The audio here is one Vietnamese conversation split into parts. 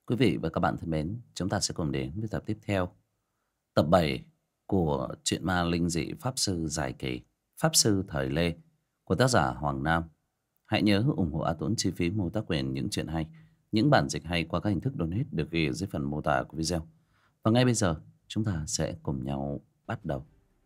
Quý vị và các bạn thân mến, chúng ta sẽ cùng đến với tập tiếp theo, tập 7 của truyện ma linh dị Pháp Sư Dài Kỳ, Pháp Sư Thời Lê của tác giả Hoàng Nam. Hãy nhớ ủng hộ A Tuấn chi phí mô tác quyền những chuyện hay, những bản dịch hay qua các hình thức donate được ghi ở dưới phần mô tả của video. Và ngay bây giờ, chúng ta sẽ cùng nhau bắt đầu.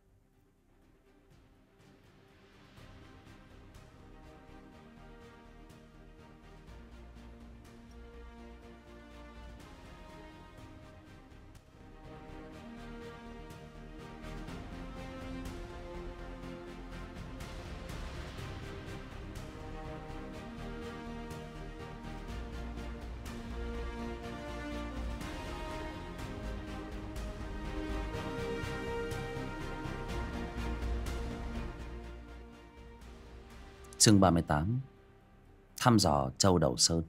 Chương 38: Thăm dò Châu Đầu Sơn.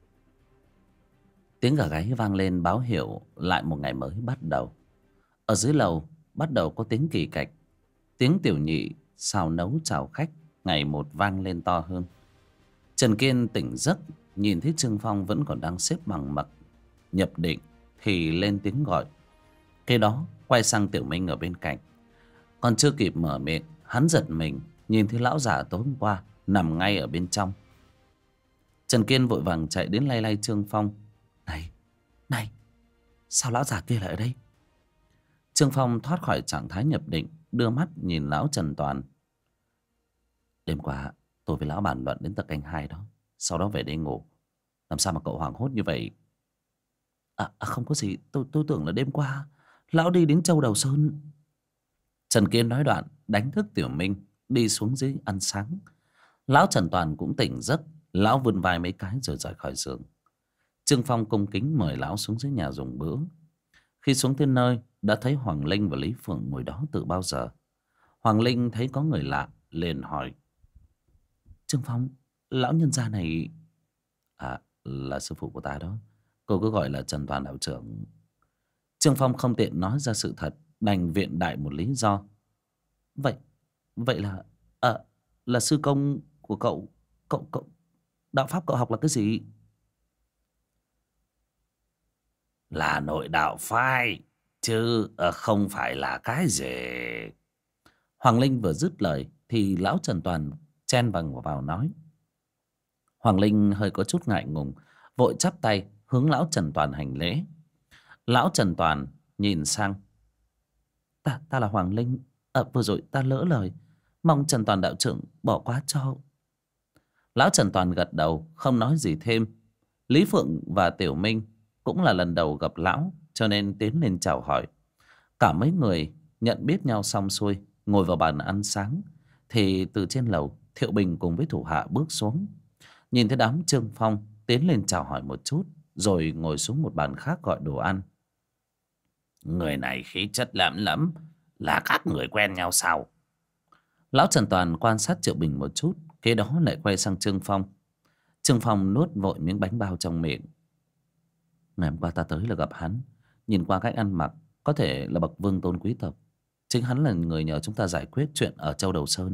Tiếng gà gáy vang lên báo hiệu lại một ngày mới bắt đầu. Ở dưới lầu bắt đầu có tiếng kỳ cạch. Tiếng tiểu nhị xào nấu chào khách ngày một vang lên to hơn. Trần Kiên tỉnh giấc, nhìn thấy Trương Phong vẫn còn đang xếp bằng mặc nhập định thì lên tiếng gọi. Cái đó quay sang Tiểu Minh ở bên cạnh. Còn chưa kịp mở miệng, hắn giật mình nhìn thấy lão già tối hôm qua nằm ngay ở bên trong. Trần Kiên vội vàng chạy đến lay lay Trương Phong. Này, sao lão già kia lại ở đây? Trương Phong thoát khỏi trạng thái nhập định, đưa mắt nhìn lão Trần Toàn. Đêm qua tôi với lão bàn luận đến tận canh 2 đó, sau đó về đây ngủ. Làm sao mà cậu hoảng hốt như vậy? Không có gì, tôi tưởng là đêm qua lão đi đến Châu Đầu Sơn. Trần Kiên nói đoạn đánh thức Tiểu Minh đi xuống dưới ăn sáng. Lão Trần Toàn cũng tỉnh giấc, lão vươn vai mấy cái rồi rời khỏi giường. Trương Phong cung kính mời lão xuống dưới nhà dùng bữa. Khi xuống tới nơi đã thấy Hoàng Linh và Lý Phượng ngồi đó từ bao giờ. Hoàng Linh thấy có người lạ liền hỏi: Trương Phong, lão nhân gia này... Là sư phụ của ta đó. Cô cứ gọi là Trần Toàn đạo trưởng. Trương Phong không tiện nói ra sự thật, đành viện đại một lý do. Vậy là sư công của cậu. Cậu đạo pháp cậu học là cái gì? Là nội đạo phái, chứ không phải là cái gì. Hoàng Linh vừa dứt lời thì lão Trần Toàn chen vào nói. Hoàng Linh hơi có chút ngại ngùng, vội chắp tay hướng lão Trần Toàn hành lễ. Lão Trần Toàn nhìn sang. Ta là Hoàng Linh. Vừa rồi ta lỡ lời, mong Trần Toàn đạo trưởng bỏ qua cho. Lão Trần Toàn gật đầu không nói gì thêm. Lý Phượng và Tiểu Minh cũng là lần đầu gặp lão, cho nên tiến lên chào hỏi. Cả mấy người nhận biết nhau xong xuôi, ngồi vào bàn ăn sáng. Thì từ trên lầu, Thiệu Bình cùng với thủ hạ bước xuống. Nhìn thấy đám Trương Phong, tiến lên chào hỏi một chút, rồi ngồi xuống một bàn khác gọi đồ ăn. Người này khí chất lắm lắm, là các người quen nhau sao? Lão Trần Toàn quan sát Triệu Bình một chút, kế đó lại quay sang Trương Phong. Trương Phong nuốt vội miếng bánh bao trong miệng. Ngày hôm qua ta tới là gặp hắn, nhìn qua cách ăn mặc có thể là bậc vương tôn quý tộc. Chính hắn là người nhờ chúng ta giải quyết chuyện ở Châu Đầu Sơn.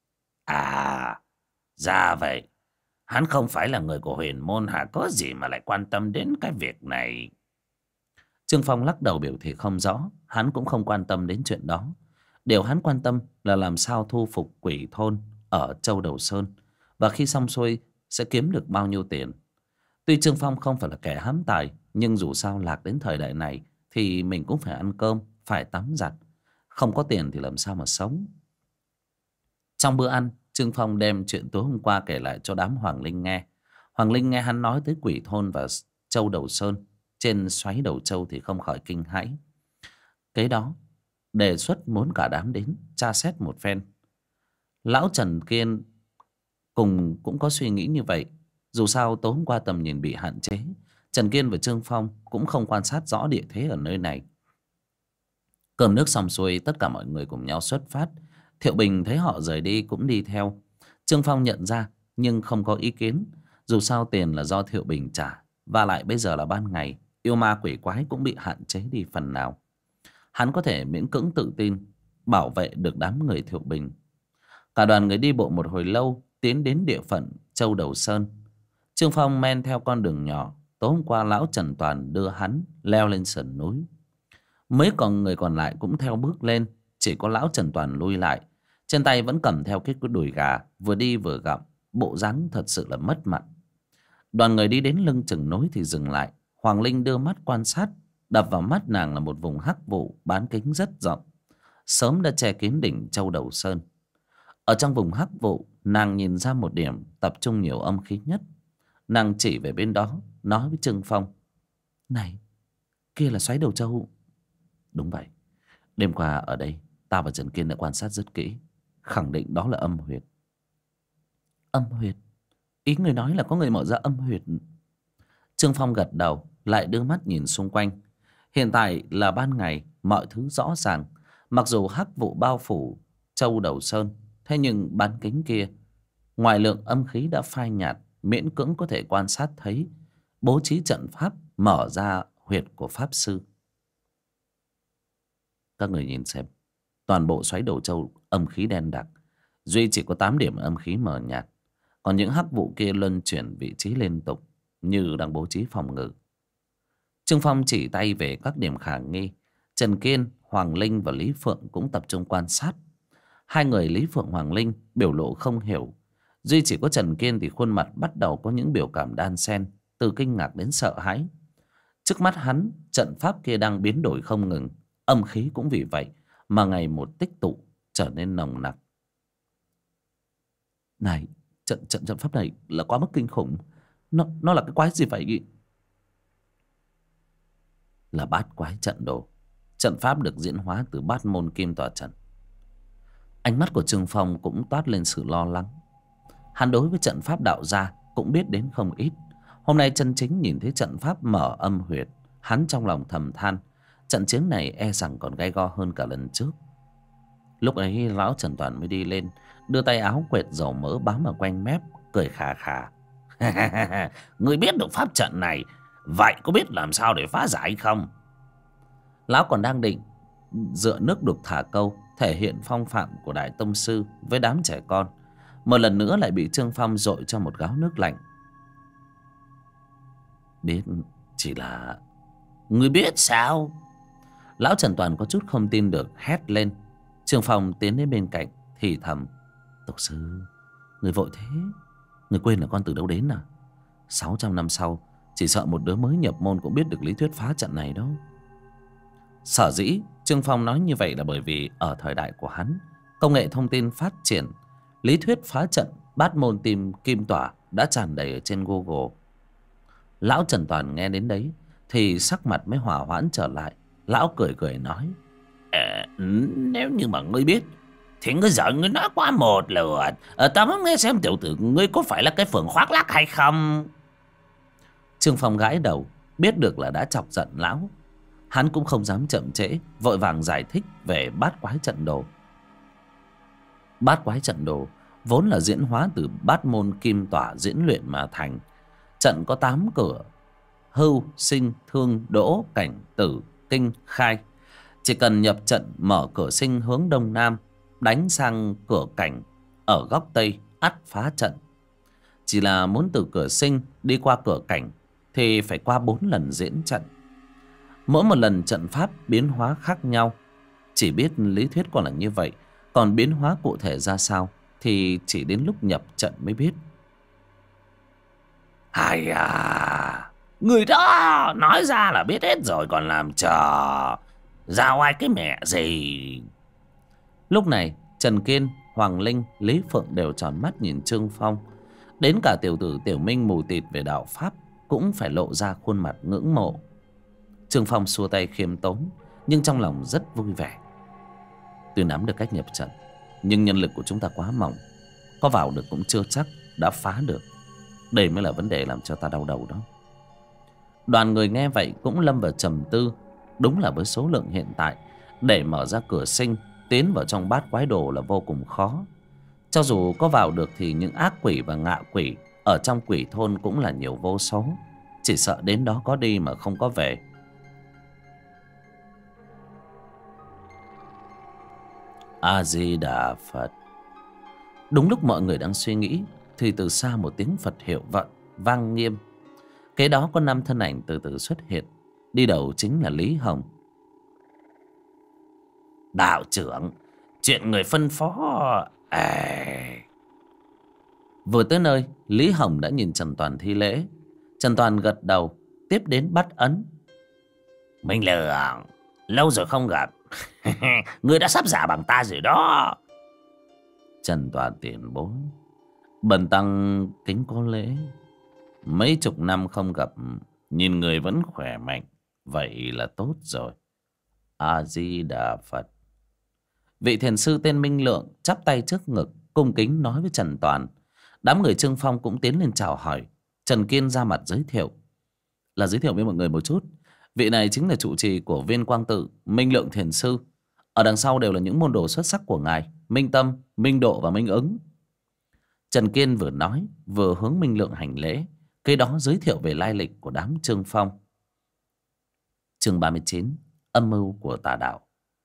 Ra vậy. Hắn không phải là người của huyền môn hả? Có gì mà lại quan tâm đến cái việc này? Trương Phong lắc đầu biểu thị không rõ. Hắn cũng không quan tâm đến chuyện đó. Điều hắn quan tâm là làm sao thu phục quỷ thôn ở Châu Đầu Sơn, và khi xong xuôi sẽ kiếm được bao nhiêu tiền. Tuy Trương Phong không phải là kẻ hám tài, nhưng dù sao lạc đến thời đại này thì mình cũng phải ăn cơm, phải tắm giặt. Không có tiền thì làm sao mà sống. Trong bữa ăn, Trương Phong đem chuyện tối hôm qua kể lại cho đám Hoàng Linh nghe. Hoàng Linh nghe hắn nói tới quỷ thôn và Châu Đầu Sơn trên xoáy Đầu Châu thì không khỏi kinh hãi. Kế đó đề xuất muốn cả đám đến tra xét một phen. Lão Trần Kiên cùng cũng có suy nghĩ như vậy. Dù sao tối hôm qua tầm nhìn bị hạn chế, Trần Kiên và Trương Phong cũng không quan sát rõ địa thế ở nơi này. Cơm nước xong xuôi, tất cả mọi người cùng nhau xuất phát. Thiệu Bình thấy họ rời đi cũng đi theo. Trương Phong nhận ra nhưng không có ý kiến. Dù sao tiền là do Thiệu Bình trả, và lại bây giờ là ban ngày, yêu ma quỷ quái cũng bị hạn chế đi phần nào. Hắn có thể miễn cưỡng tự tin bảo vệ được đám người Thiệu Bình. Cả đoàn người đi bộ một hồi lâu, tiến đến địa phận Châu Đầu Sơn. Trương Phong men theo con đường nhỏ tối hôm qua lão Trần Toàn đưa hắn leo lên sườn núi. Mấy người còn lại cũng theo bước lên. Chỉ có lão Trần Toàn lui lại, trên tay vẫn cầm theo cái đùi gà, vừa đi vừa gặm, bộ dáng thật sự là mất mặt. Đoàn người đi đến lưng chừng núi thì dừng lại. Hoàng Linh đưa mắt quan sát. Đập vào mắt nàng là một vùng hắc vụ bán kính rất rộng, sớm đã che kín đỉnh Châu Đầu Sơn. Ở trong vùng hắc vụ, nàng nhìn ra một điểm tập trung nhiều âm khí nhất. Nàng chỉ về bên đó, nói với Trương Phong: "Này, kia là xoáy Đầu Châu." "Đúng vậy. Đêm qua ở đây, ta và Trần Kiên đã quan sát rất kỹ, khẳng định đó là âm huyệt." "Âm huyệt? Ý người nói là có người mở ra âm huyệt?" Trương Phong gật đầu, lại đưa mắt nhìn xung quanh. Hiện tại là ban ngày, mọi thứ rõ ràng. Mặc dù hắc vụ bao phủ Châu Đầu Sơn, thế nhưng bán kính kia, ngoài lượng âm khí đã phai nhạt, miễn cưỡng có thể quan sát thấy bố trí trận pháp mở ra huyệt của pháp sư. Các người nhìn xem, toàn bộ xoáy Đầu Châu âm khí đen đặc, duy chỉ có 8 điểm âm khí mờ nhạt, còn những hắc vụ kia luân chuyển vị trí liên tục, như đang bố trí phòng ngự. Trương Phong chỉ tay về các điểm khả nghi. Trần Kiên, Hoàng Linh và Lý Phượng cũng tập trung quan sát. Hai người Lý Phượng, Hoàng Linh biểu lộ không hiểu, duy chỉ có Trần Kiên thì khuôn mặt bắt đầu có những biểu cảm đan xen, từ kinh ngạc đến sợ hãi. Trước mắt hắn, trận pháp kia đang biến đổi không ngừng, âm khí cũng vì vậy mà ngày một tích tụ, trở nên nồng nặc. Này, trận pháp này là quá mức kinh khủng. Nó là cái quái gì vậy? Là Bát Quái Trận Đồ. Trận pháp được diễn hóa từ Bát Môn Kim Tỏa Trận. Ánh mắt của Trương Phong cũng toát lên sự lo lắng. Hắn đối với trận pháp đạo gia cũng biết đến không ít. Hôm nay chân chính nhìn thấy trận pháp mở âm huyệt, hắn trong lòng thầm than, trận chiến này e rằng còn gay go hơn cả lần trước. Lúc ấy lão Trần Toàn mới đi lên, đưa tay áo quệt dầu mỡ bám ở quanh mép, cười khà khà: "Ngươi biết được pháp trận này, vậy có biết làm sao để phá giải không?" Lão còn đang định dựa nước đục thả câu, thể hiện phong phạm của đại tông sư với đám trẻ con, một lần nữa lại bị Trương Phong dội cho một gáo nước lạnh. "Biết, chỉ là..." "Ngươi biết sao?" Lão Trần Toàn có chút không tin được, hét lên. Trương Phong tiến đến bên cạnh thì thầm: "Tổ sư, người vội thế, người quên là con từ đâu đến à? 600 năm sau, chỉ sợ một đứa mới nhập môn cũng biết được lý thuyết phá trận này đâu." Sở dĩ Trương Phong nói như vậy là bởi vì ở thời đại của hắn, công nghệ thông tin phát triển, lý thuyết phá trận Bát Môn Kim Tỏa đã tràn đầy ở trên Google. Lão Trần Toàn nghe đến đấy thì sắc mặt mới hòa hoãn trở lại. Lão cười cười nói: Nếu như mà ngươi biết thì ngươi giận, ngươi nói quá một lượt. Ta muốn nghe xem tiểu tử ngươi có phải là cái phường khoác lác hay không." Trương Phong gãi đầu, biết được là đã chọc giận lão. Hắn cũng không dám chậm trễ, vội vàng giải thích về Bát Quái Trận Đồ. Bát Quái Trận Đồ vốn là diễn hóa từ Bát Môn Kim Tỏa diễn luyện mà thành. Trận có 8 cửa: hưu, sinh, thương, đỗ, cảnh, tử, kinh, khai. Chỉ cần nhập trận mở cửa sinh hướng đông nam, đánh sang cửa cảnh ở góc tây, ắt phá trận. Chỉ là muốn từ cửa sinh đi qua cửa cảnh thì phải qua 4 lần diễn trận. Mỗi một lần trận pháp biến hóa khác nhau. Chỉ biết lý thuyết còn là như vậy, còn biến hóa cụ thể ra sao thì chỉ đến lúc nhập trận mới biết. "Hay à, người đó nói ra là biết hết rồi còn làm trò giao ai cái mẹ gì." Lúc này Trần Kiên, Hoàng Linh, Lý Phượng đều tròn mắt nhìn Trương Phong. Đến cả tiểu tử Tiểu Minh mù tịt về đạo pháp cũng phải lộ ra khuôn mặt ngưỡng mộ. Trương Phong xua tay khiêm tốn, nhưng trong lòng rất vui vẻ. Tuy nắm được cách nhập trận, nhưng nhân lực của chúng ta quá mỏng, có vào được cũng chưa chắc đã phá được. Đây mới là vấn đề làm cho ta đau đầu đó. Đoàn người nghe vậy cũng lâm vào trầm tư. Đúng là với số lượng hiện tại, để mở ra cửa sinh tiến vào trong Bát Quái Đồ là vô cùng khó. Cho dù có vào được thì những ác quỷ và ngạ quỷ ở trong quỷ thôn cũng là nhiều vô số. Chỉ sợ đến đó có đi mà không có về. A Di Đà Phật. Đúng lúc mọi người đang suy nghĩ thì từ xa một tiếng Phật hiệu vang nghiêm. Kế đó có 5 thân ảnh từ từ xuất hiện. Đi đầu chính là Lý Hồng. Đạo trưởng, chuyện người phân phó Vừa tới nơi, Lý Hồng đã nhìn Trần Toàn thi lễ. Trần Toàn gật đầu, tiếp đến bắt ấn. Minh Lượng, lâu rồi không gặp. Ngươi đã sắp giả bằng ta rồi đó. Trần Toàn tiền bối, bần tăng kính có lễ. Mấy chục năm không gặp, nhìn người vẫn khỏe mạnh, vậy là tốt rồi. A Di Đà Phật. Vị thiền sư tên Minh Lượng chắp tay trước ngực, cung kính nói với Trần Toàn. Đám người Trương Phong cũng tiến lên chào hỏi. Trần Kiên ra mặt giới thiệu. Là giới thiệu với mọi người một chút, vị này chính là trụ trì của Viên Quang Tự, Minh Lượng thiền sư. Ở đằng sau đều là những môn đồ xuất sắc của ngài: Minh Tâm, Minh Độ và Minh Ứng. Trần Kiên vừa nói vừa hướng Minh Lượng hành lễ, kế đó giới thiệu về lai lịch của đám Trương Phong. Chương 39: Âm mưu của tà đạo.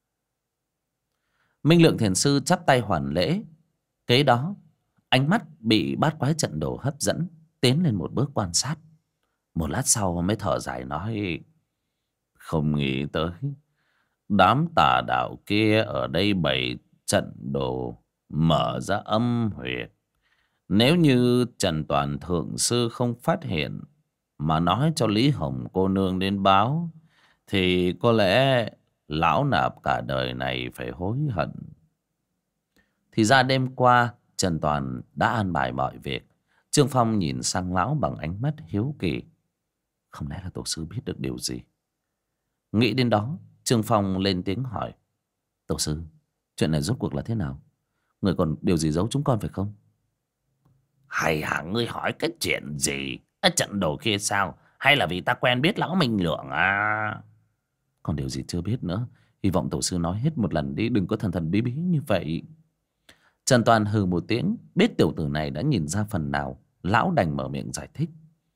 Minh Lượng thiền sư chắp tay hoàn lễ, kế đó ánh mắt bị bát quái trận đồ hấp dẫn, tiến lên một bước quan sát. Một lát sau mới thở dài nói: không nghĩ tới đám tà đạo kia ở đây bày trận đồ, mở ra âm huyệt. Nếu như Trần Toàn thượng sư không phát hiện mà nói cho Lý Hồng cô nương đến báo, thì có lẽ lão nạp cả đời này phải hối hận. Thì ra đêm qua Trần Toàn đã an bài mọi việc. Trương Phong nhìn sang lão bằng ánh mắt hiếu kỳ. Không lẽ là tổ sư biết được điều gì? Nghĩ đến đó, Trương Phong lên tiếng hỏi: tổ sư, chuyện này rốt cuộc là thế nào? Người còn điều gì giấu chúng con phải không? Hay hả, ngươi hỏi cái chuyện gì? Cái trận đồ kia sao? Hay là vì ta quen biết lão Minh Lượng à? Còn điều gì chưa biết nữa. Hy vọng tổ sư nói hết một lần đi, đừng có thần thần bí bí như vậy. Trần Toàn hừ một tiếng, biết tiểu tử này đã nhìn ra phần nào. Lão đành mở miệng giải thích.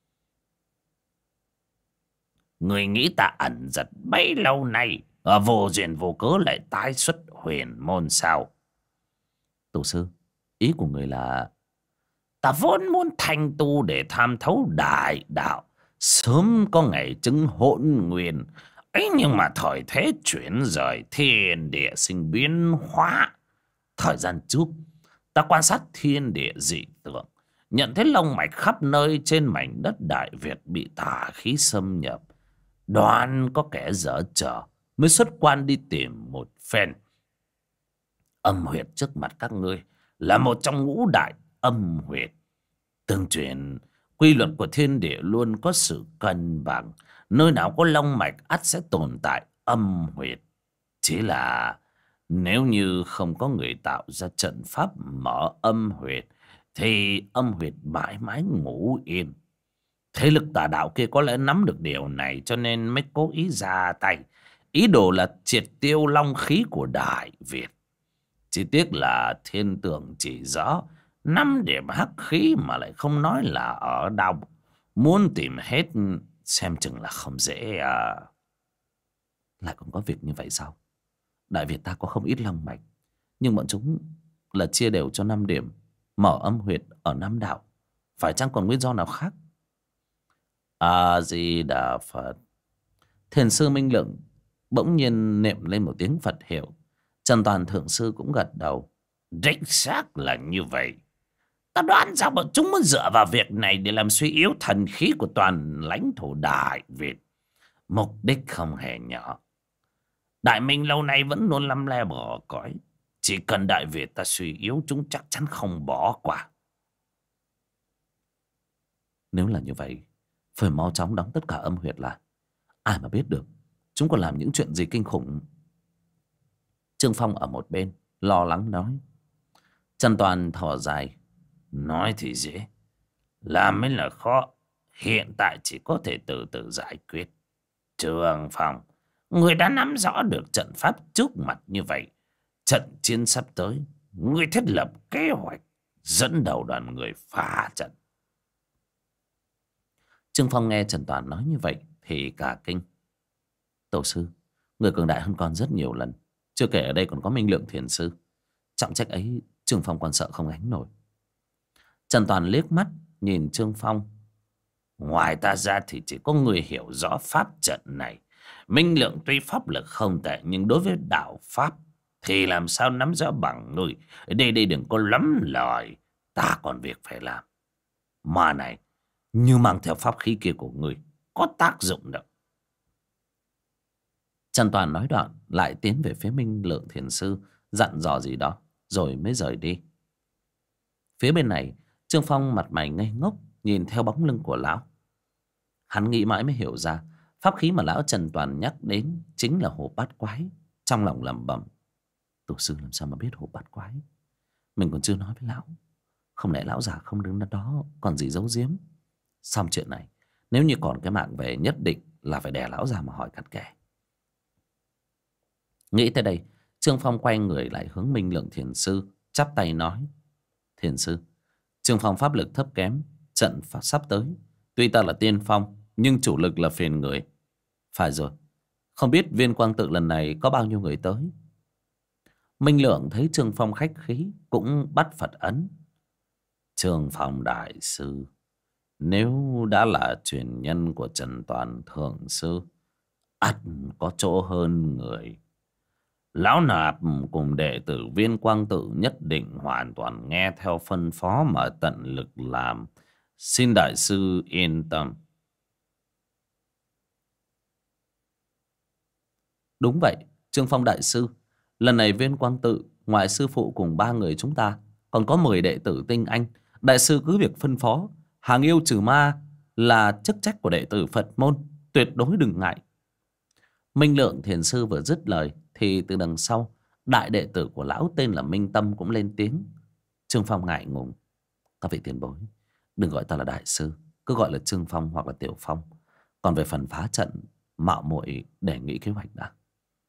Người nghĩ ta ẩn giật bấy lâu nay, vô duyên vô cớ lại tái xuất huyền môn sao? Tổ sư, ý của người là... Ta vốn muốn thành tu để tham thấu đại đạo, sớm có ngày chứng hỗn nguyên ấy, nhưng mà thời thế chuyển rời, thiên địa sinh biến hóa. Thời gian trước ta quan sát thiên địa dị tượng, nhận thấy long mạch khắp nơi trên mảnh đất Đại Việt bị tà khí xâm nhập. Đoán có kẻ dở trò, mới xuất quan đi tìm một phen. Âm huyệt trước mặt các ngươi là một trong ngũ đại âm huyệt. Tương truyền quy luật của thiên địa luôn có sự cân bằng, nơi nào có long mạch ắt sẽ tồn tại âm huyệt. Chỉ là nếu như không có người tạo ra trận pháp mở âm huyệt, thì âm huyệt mãi mãi ngủ yên. Thế lực tà đạo kia có lẽ nắm được điều này, cho nên mới cố ý ra tay, ý đồ là triệt tiêu long khí của Đại Việt. Chỉ tiếc là thiên tượng chỉ rõ 5 điểm hắc khí mà lại không nói là ở đâu. Muốn tìm hết xem chừng là không dễ à. Lại còn có việc như vậy sao? Đại Việt ta có không ít long mạch, nhưng bọn chúng là chia đều cho 5 điểm mở âm huyệt ở 5 đạo. Phải chăng còn nguyên do nào khác? A Di Đà Phật. Thiền sư Minh Lượng bỗng nhiên niệm lên một tiếng Phật hiệu. Trần Toàn thượng sư cũng gật đầu. Đích xác là như vậy. Ta đoán rằng bọn chúng muốn dựa vào việc này để làm suy yếu thần khí của toàn lãnh thổ Đại Việt. Mục đích không hề nhỏ. Đại Minh lâu nay vẫn luôn lăm le bỏ cõi. Chỉ cần Đại Việt ta suy yếu, chúng chắc chắn không bỏ qua. Nếu là như vậy, phải mau chóng đóng tất cả âm huyệt lại. Ai mà biết được chúng còn làm những chuyện gì kinh khủng. Trương Phong ở một bên lo lắng nói. Trần Toàn thở dài. Nói thì dễ, làm mới là khó. Hiện tại chỉ có thể từ từ giải quyết. Trương Phong, người đã nắm rõ được trận pháp trước mặt như vậy. Trận chiến sắp tới, người thiết lập kế hoạch, dẫn đầu đoàn người phá trận. Trương Phong nghe Trần Toàn nói như vậy thì cả kinh. Tổ sư, người cường đại hơn con rất nhiều lần. Chưa kể ở đây còn có Minh Lượng thiền sư. Trọng trách ấy Trương Phong còn sợ không gánh nổi. Trần Toàn liếc mắt nhìn Trương Phong. Ngoài ta ra thì chỉ có người hiểu rõ pháp trận này. Minh Lượng tuy pháp lực không tệ, nhưng đối với đạo pháp thì làm sao nắm rõ bằng người. Đây đừng có lắm lời, ta còn việc phải làm. Mà này, như mang theo pháp khí kia của người có tác dụng đâu. Trần Toàn nói đoạn lại tiến về phía Minh Lượng thiền sư, dặn dò gì đó rồi mới rời đi. Phía bên này, Trương Phong mặt mày ngây ngốc nhìn theo bóng lưng của lão. Hắn nghĩ mãi mới hiểu ra pháp khí mà lão Trần Toàn nhắc đến chính là hổ bát quái. Trong lòng lẩm bẩm, tổ sư làm sao mà biết hổ bát quái? Mình còn chưa nói với lão, không lẽ lão già không đứng đó còn gì giấu giếm? Xong chuyện này, nếu như còn cái mạng về, nhất định là phải đè lão già mà hỏi cặn kẽ. Nghĩ tới đây, Trương Phong quay người lại hướng Minh Lượng thiền sư, chắp tay nói: Thiền sư, Trương Phong pháp lực thấp kém, trận pháp sắp tới. Tuy ta là tiên phong, nhưng chủ lực là phiền người. Phải rồi, không biết Viên Quang Tự lần này có bao nhiêu người tới? Minh Lượng thấy Trương Phong khách khí, cũng bắt Phật ấn. Trương Phong đại sư, nếu đã là truyền nhân của Trần Toàn thượng sư, ắt có chỗ hơn người. Lão Nạp cùng đệ tử Viên Quang Tự nhất định hoàn toàn nghe theo phân phó mà tận lực làm. Xin đại sư yên tâm. Đúng vậy, Trương Phong đại sư, lần này Viên Quang Tự ngoài sư phụ cùng 3 người chúng ta, còn có 10 đệ tử tinh anh. Đại sư cứ việc phân phó, hàng yêu trừ ma là chức trách của đệ tử Phật môn, tuyệt đối đừng ngại. Minh Lượng thiền sư vừa dứt lời thì từ đằng sau, đại đệ tử của lão tên là Minh Tâm cũng lên tiếng. Trương Phong ngại ngùng: Các vị tiền bối, đừng gọi ta là đại sư, cứ gọi là Trương Phong hoặc là Tiểu Phong. Còn về phần phá trận, mạo muội để nghĩ kế hoạch đã.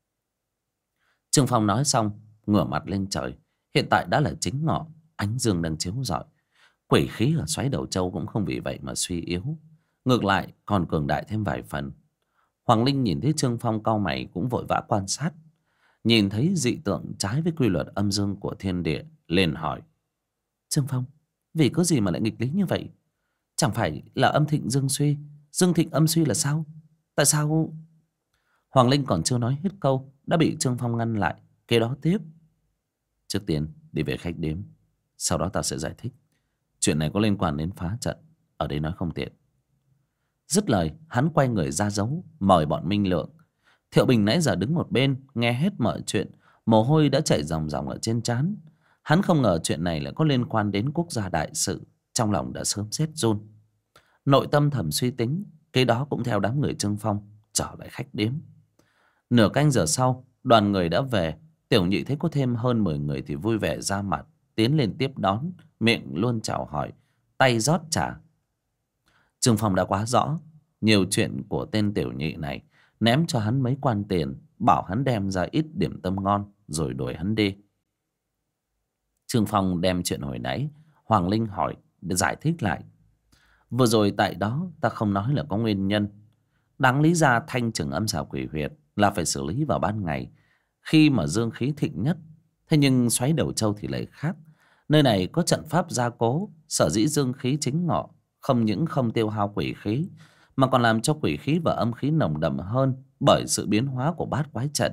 Trương Phong nói xong, ngửa mặt lên trời. Hiện tại đã là chính ngọ, ánh dương đang chiếu rọi. Quỷ khí ở xoáy đầu châu cũng không vì vậy mà suy yếu, ngược lại còn cường đại thêm vài phần. Hoàng Linh nhìn thấy Trương Phong cau mày cũng vội vã quan sát. Nhìn thấy dị tượng trái với quy luật âm dương của thiên địa, liền hỏi: Trương Phong, vì có gì mà lại nghịch lý như vậy? Chẳng phải là âm thịnh dương suy, dương thịnh âm suy là sao? Tại sao? Hoàng Linh còn chưa nói hết câu đã bị Trương Phong ngăn lại. Kế đó tiếp: Trước tiên đi về khách điếm, sau đó ta sẽ giải thích. Chuyện này có liên quan đến phá trận, ở đây nói không tiện. Dứt lời, hắn quay người ra dấu mời bọn Minh Lượng. Thiệu Bình nãy giờ đứng một bên nghe hết mọi chuyện, mồ hôi đã chảy ròng ròng ở trên trán. Hắn không ngờ chuyện này lại có liên quan đến quốc gia đại sự, trong lòng đã sớm rét run. Nội tâm thầm suy tính, kế đó cũng theo đám người Trương Phong trở lại khách điếm. Nửa canh giờ sau, đoàn người đã về. Tiểu Nhị thấy có thêm hơn 10 người thì vui vẻ ra mặt, tiến lên tiếp đón, miệng luôn chào hỏi, tay rót trà. Trương Phong đã quá rõ nhiều chuyện của tên Tiểu Nhị này, ném cho hắn mấy quan tiền, bảo hắn đem ra ít điểm tâm ngon rồi đuổi hắn đi. Trương Phong đem chuyện hồi nãy Hoàng Linh hỏi để giải thích lại. Vừa rồi tại đó ta không nói là có nguyên nhân. Đáng lý ra thanh trừng âm xà quỷ huyệt là phải xử lý vào ban ngày, khi mà dương khí thịnh nhất. Thế nhưng xoáy đầu châu thì lại khác. Nơi này có trận pháp gia cố, sở dĩ dương khí chính ngọ không những không tiêu hao quỷ khí, mà còn làm cho quỷ khí và âm khí nồng đậm hơn bởi sự biến hóa của bát quái trận.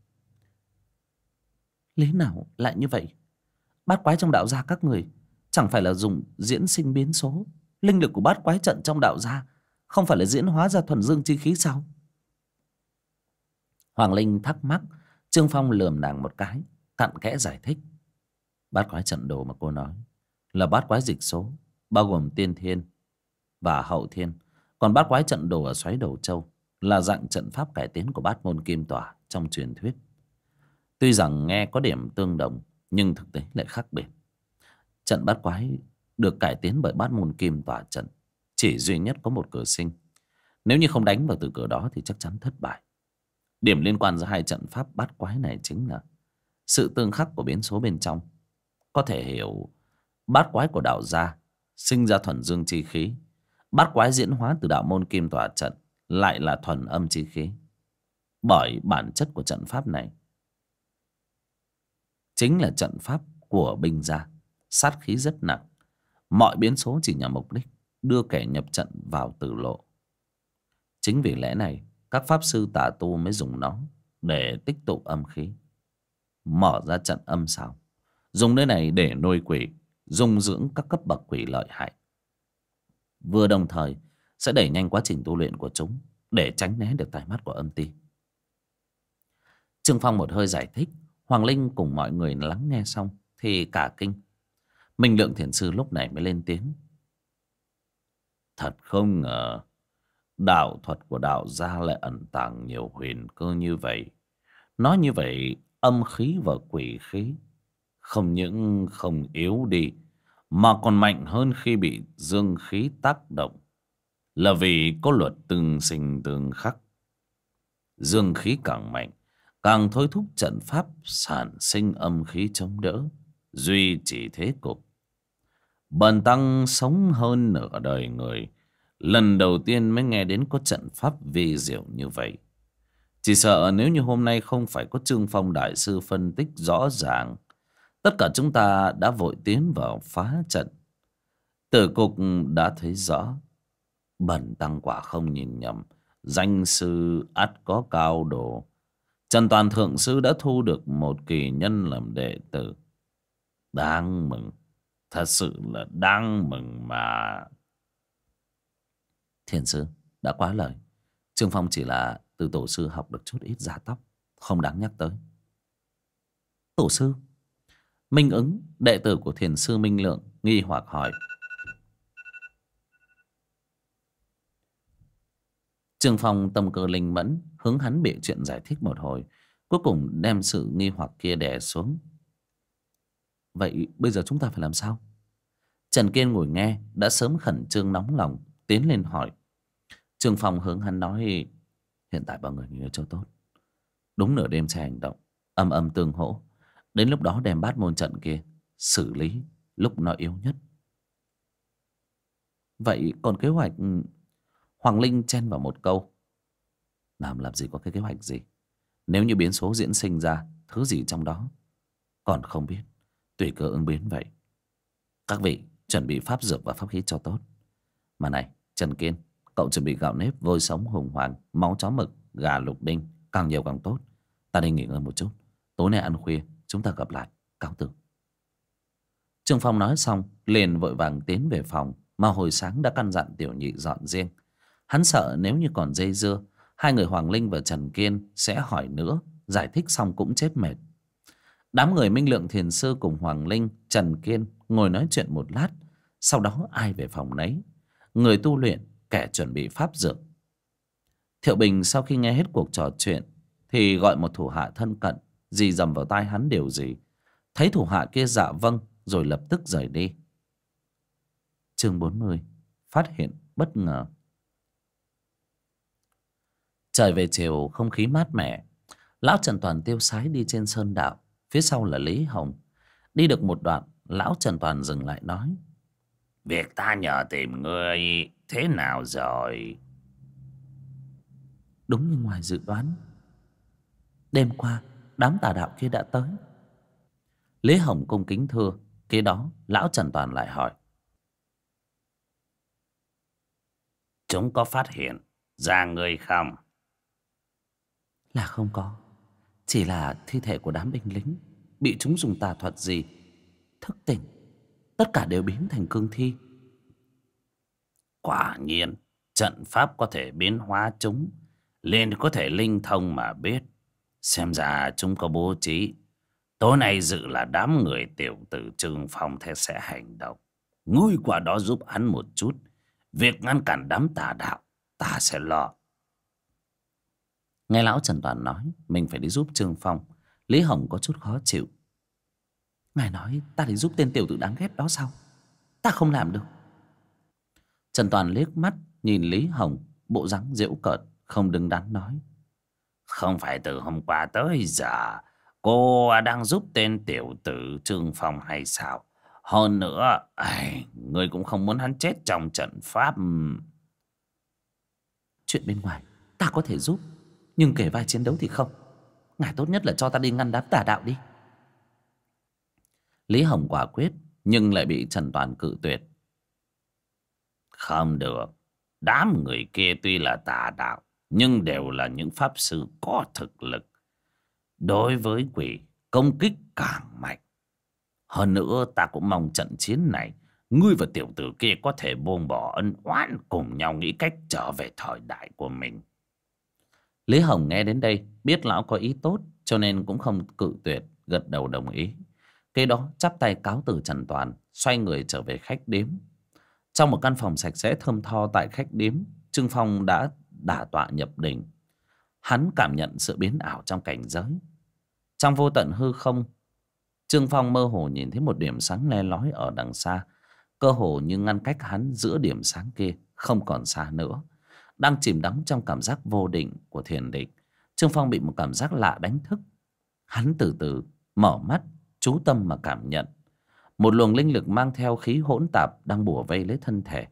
Lý nào lại như vậy? Bát quái trong đạo gia các người chẳng phải là dùng diễn sinh biến số? Linh lực của bát quái trận trong đạo gia không phải là diễn hóa ra thuần dương chi khí sao? Hoàng Linh thắc mắc. Trương Phong lườm nàng một cái, cặn kẽ giải thích. Bát quái trận đồ mà cô nói là bát quái dịch số, bao gồm tiên thiên và hậu thiên. Còn bát quái trận đồ ở xoáy đầu châu là dạng trận pháp cải tiến của bát môn kim tỏa trong truyền thuyết. Tuy rằng nghe có điểm tương đồng, nhưng thực tế lại khác biệt. Trận bát quái được cải tiến bởi bát môn kim tỏa trận chỉ duy nhất có một cửa sinh. Nếu như không đánh vào từ cửa đó thì chắc chắn thất bại. Điểm liên quan giữa hai trận pháp bát quái này chính là sự tương khắc của biến số bên trong. Có thể hiểu, bát quái của đạo gia sinh ra thuần dương chi khí, bát quái diễn hóa từ đạo môn kim tỏa trận lại là thuần âm chi khí. Bởi bản chất của trận pháp này chính là trận pháp của binh gia, sát khí rất nặng. Mọi biến số chỉ nhằm mục đích đưa kẻ nhập trận vào tử lộ. Chính vì lẽ này các pháp sư tà tu mới dùng nó để tích tụ âm khí, mở ra trận âm xào, dùng nơi này để nuôi quỷ, dung dưỡng các cấp bậc quỷ lợi hại, vừa đồng thời sẽ đẩy nhanh quá trình tu luyện của chúng để tránh né được tai mắt của âm ti. Trương Phong một hơi giải thích. Hoàng Linh cùng mọi người lắng nghe xong thì cả kinh. Minh Lượng thiền sư lúc này mới lên tiếng. Thật không ngờ đạo thuật của đạo gia lại ẩn tàng nhiều huyền cơ như vậy. Nói như vậy, âm khí và quỷ khí không những không yếu đi mà còn mạnh hơn khi bị dương khí tác động, là vì có luật tương sinh tương khắc. Dương khí càng mạnh, càng thôi thúc trận pháp sản sinh âm khí chống đỡ, duy trì thế cục. Bần tăng sống hơn nửa đời người, lần đầu tiên mới nghe đến có trận pháp vi diệu như vậy. Chỉ sợ nếu như hôm nay không phải có Trương Phong đại sư phân tích rõ ràng, tất cả chúng ta đã vội tiến vào phá trận. Tử cục đã thấy rõ. Bần tăng quả không nhìn nhầm, danh sư ắt có cao độ. Trần Toàn thượng sư đã thu được một kỳ nhân làm đệ tử. Đáng mừng, thật sự là đáng mừng mà. Thiền sư đã quá lời. Trương Phong chỉ là từ tổ sư học được chút ít gia tóc, không đáng nhắc tới. Tổ sư? Minh Ứng, đệ tử của thiền sư Minh Lượng, nghi hoặc hỏi. Trương Phong tâm cơ linh mẫn, hướng hắn bịa chuyện giải thích một hồi, cuối cùng đem sự nghi hoặc kia đè xuống. Vậy bây giờ chúng ta phải làm sao? Trần Kiên ngồi nghe đã sớm khẩn trương nóng lòng, tiến lên hỏi. Trương Phong hướng hắn nói. Hiện tại mọi người nghỉ ngơi cho tốt. Đúng nửa đêm sẽ hành động, âm âm tương hỗ. Đến lúc đó đem bát môn trận kia xử lý lúc nó yếu nhất. Vậy còn kế hoạch? Hoàng Linh chen vào một câu. Làm gì có cái kế hoạch gì? Nếu như biến số diễn sinh ra thứ gì trong đó còn không biết, tùy cơ ứng biến vậy. Các vị chuẩn bị pháp dược và pháp khí cho tốt. Mà này Trần Kiên, cậu chuẩn bị gạo nếp, vôi sống hùng hoàng, máu chó mực, gà lục đinh, càng nhiều càng tốt. Ta đi nghỉ ngơi một chút, tối nay ăn khuya chúng ta gặp lại. Cáo từ. Trương Phong nói xong liền vội vàng tiến về phòng mà hồi sáng đã căn dặn tiểu nhị dọn riêng. Hắn sợ nếu như còn dây dưa, hai người Hoàng Linh và Trần Kiên sẽ hỏi nữa, giải thích xong cũng chết mệt. Đám người Minh Lượng thiền sư cùng Hoàng Linh, Trần Kiên ngồi nói chuyện một lát, sau đó ai về phòng nấy, người tu luyện, kẻ chuẩn bị pháp dược. Thiệu Bình sau khi nghe hết cuộc trò chuyện thì gọi một thủ hạ thân cận, dì dầm vào tai hắn điều gì. Thấy thủ hạ kia dạ vâng, rồi lập tức rời đi. Chương 40. Phát hiện bất ngờ. Trời về chiều, không khí mát mẻ. Lão Trần Toàn tiêu sái đi trên sơn đạo, phía sau là Lý Hồng. Đi được một đoạn, lão Trần Toàn dừng lại nói. Việc ta nhờ tìm ngươi thế nào rồi? Đúng như ngoài dự đoán, đêm qua đám tà đạo kia đã tới. Lý Hồng cung kính thưa. Kế đó lão Trần Toàn lại hỏi. Chúng có phát hiện ra ngươi không? Là không có. Chỉ là thi thể của đám binh lính bị chúng dùng tà thuật gì thức tỉnh, tất cả đều biến thành cương thi. Quả nhiên trận pháp có thể biến hóa chúng, liền có thể linh thông mà biết. Xem ra chúng có bố trí. Tối nay dự là đám người tiểu tử Trương Phong thế sẽ hành động. Ngươi qua đó giúp hắn một chút. Việc ngăn cản đám tà đạo ta sẽ lo. Nghe lão Trần Toàn nói mình phải đi giúp Trương Phong, Lý Hồng có chút khó chịu. Ngài nói ta đi giúp tên tiểu tử đáng ghét đó sao? Ta không làm được. Trần Toàn liếc mắt nhìn Lý Hồng, bộ dáng giễu cợt, không đứng đắn nói. Không phải từ hôm qua tới giờ cô đang giúp tên tiểu tử Trương Phong hay sao? Hơn nữa, ngươi cũng không muốn hắn chết trong trận pháp. Chuyện bên ngoài ta có thể giúp, nhưng kể vai chiến đấu thì không. Ngài tốt nhất là cho ta đi ngăn đám tà đạo đi. Lý Hồng quả quyết, nhưng lại bị Trần Toàn cự tuyệt. Không được. Đám người kia tuy là tà đạo, nhưng đều là những pháp sư có thực lực. Đối với quỷ, công kích càng mạnh. Hơn nữa ta cũng mong trận chiến này, ngươi và tiểu tử kia có thể buông bỏ ân oán, cùng nhau nghĩ cách trở về thời đại của mình. Lý Hồng nghe đến đây biết lão có ý tốt, cho nên cũng không cự tuyệt, gật đầu đồng ý. Kế đó chắp tay cáo từ Trần Toàn, xoay người trở về khách điếm. Trong một căn phòng sạch sẽ thơm tho tại khách điếm, Trương Phong đã đả tọa nhập định. Hắn cảm nhận sự biến ảo trong cảnh giới. Trong vô tận hư không, Trương Phong mơ hồ nhìn thấy một điểm sáng le lói ở đằng xa, cơ hồ như ngăn cách hắn giữa điểm sáng kia không còn xa nữa. Đang chìm đắm trong cảm giác vô định của thiền định, Trương Phong bị một cảm giác lạ đánh thức. Hắn từ từ mở mắt, chú tâm mà cảm nhận. Một luồng linh lực mang theo khí hỗn tạp đang bủa vây lấy thân thể.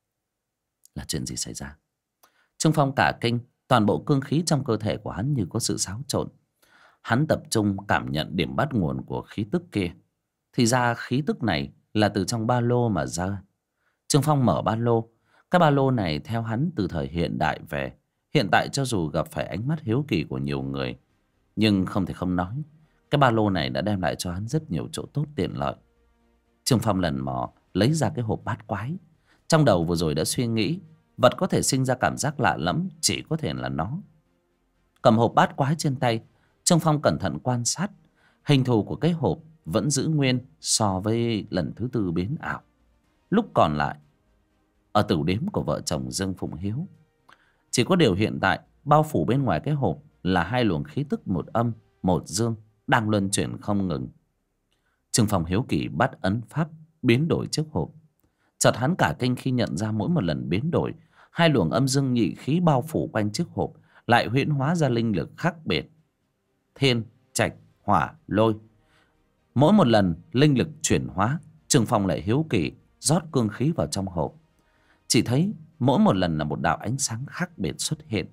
Là chuyện gì xảy ra? Trương Phong cả kinh, toàn bộ cương khí trong cơ thể của hắn như có sự xáo trộn. Hắn tập trung cảm nhận điểm bắt nguồn của khí tức kia. Thì ra khí tức này là từ trong ba lô mà ra. Trương Phong mở ba lô. Cái ba lô này theo hắn từ thời hiện đại về. Hiện tại cho dù gặp phải ánh mắt hiếu kỳ của nhiều người, nhưng không thể không nói, cái ba lô này đã đem lại cho hắn rất nhiều chỗ tốt tiện lợi. Trương Phong lần mò lấy ra cái hộp bát quái. Trong đầu vừa rồi đã suy nghĩ, vật có thể sinh ra cảm giác lạ lẫm chỉ có thể là nó. Cầm hộp bát quái trên tay, Trương Phong cẩn thận quan sát. Hình thù của cái hộp vẫn giữ nguyên so với lần thứ tư biến ảo. Lúc còn lại ở tửu điếm của vợ chồng Dương Phụng Hiếu, chỉ có điều hiện tại bao phủ bên ngoài cái hộp là hai luồng khí tức, một âm một dương, đang luân chuyển không ngừng. Trương Phong hiếu kỳ bắt ấn pháp biến đổi chiếc hộp. Chợt hắn cả kinh khi nhận ra mỗi một lần biến đổi, hai luồng âm dương nhị khí bao phủ quanh chiếc hộp lại huyễn hóa ra linh lực khác biệt: thiên, trạch, hỏa, lôi. Mỗi một lần linh lực chuyển hóa, Trương Phong lại hiếu kỳ rót cương khí vào trong hộp. Chỉ thấy mỗi một lần là một đạo ánh sáng khác biệt xuất hiện.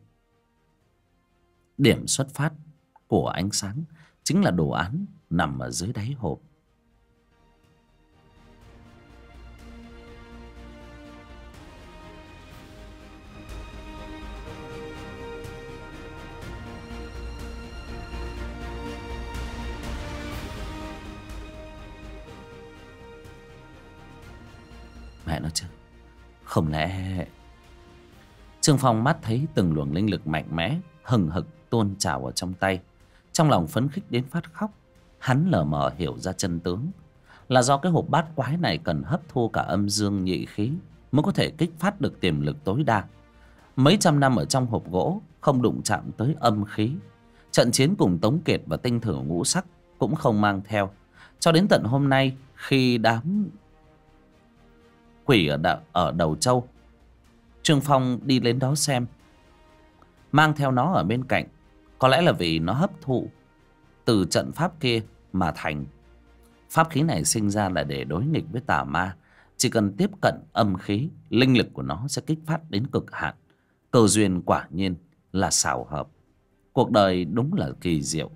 Điểm xuất phát của ánh sáng chính là đồ án nằm ở dưới đáy hộp. Mẹ nó chứ, không lẽ... Trương Phong mắt thấy từng luồng linh lực mạnh mẽ hừng hực tuôn trào ở trong tay, trong lòng phấn khích đến phát khóc. Hắn lờ mờ hiểu ra chân tướng, là do cái hộp bát quái này cần hấp thu cả âm dương nhị khí mới có thể kích phát được tiềm lực tối đa. Mấy trăm năm ở trong hộp gỗ không đụng chạm tới âm khí, trận chiến cùng Tống Kiệt và tinh thử ngũ sắc cũng không mang theo. Cho đến tận hôm nay, khi đám quỷ ở Đầu Châu, Trương Phong đi đến đó xem, mang theo nó ở bên cạnh. Có lẽ là vì nó hấp thụ từ trận pháp kia mà thành. Pháp khí này sinh ra là để đối nghịch với tà ma. Chỉ cần tiếp cận âm khí, linh lực của nó sẽ kích phát đến cực hạn. Cơ duyên quả nhiên là xảo hợp. Cuộc đời đúng là kỳ diệu.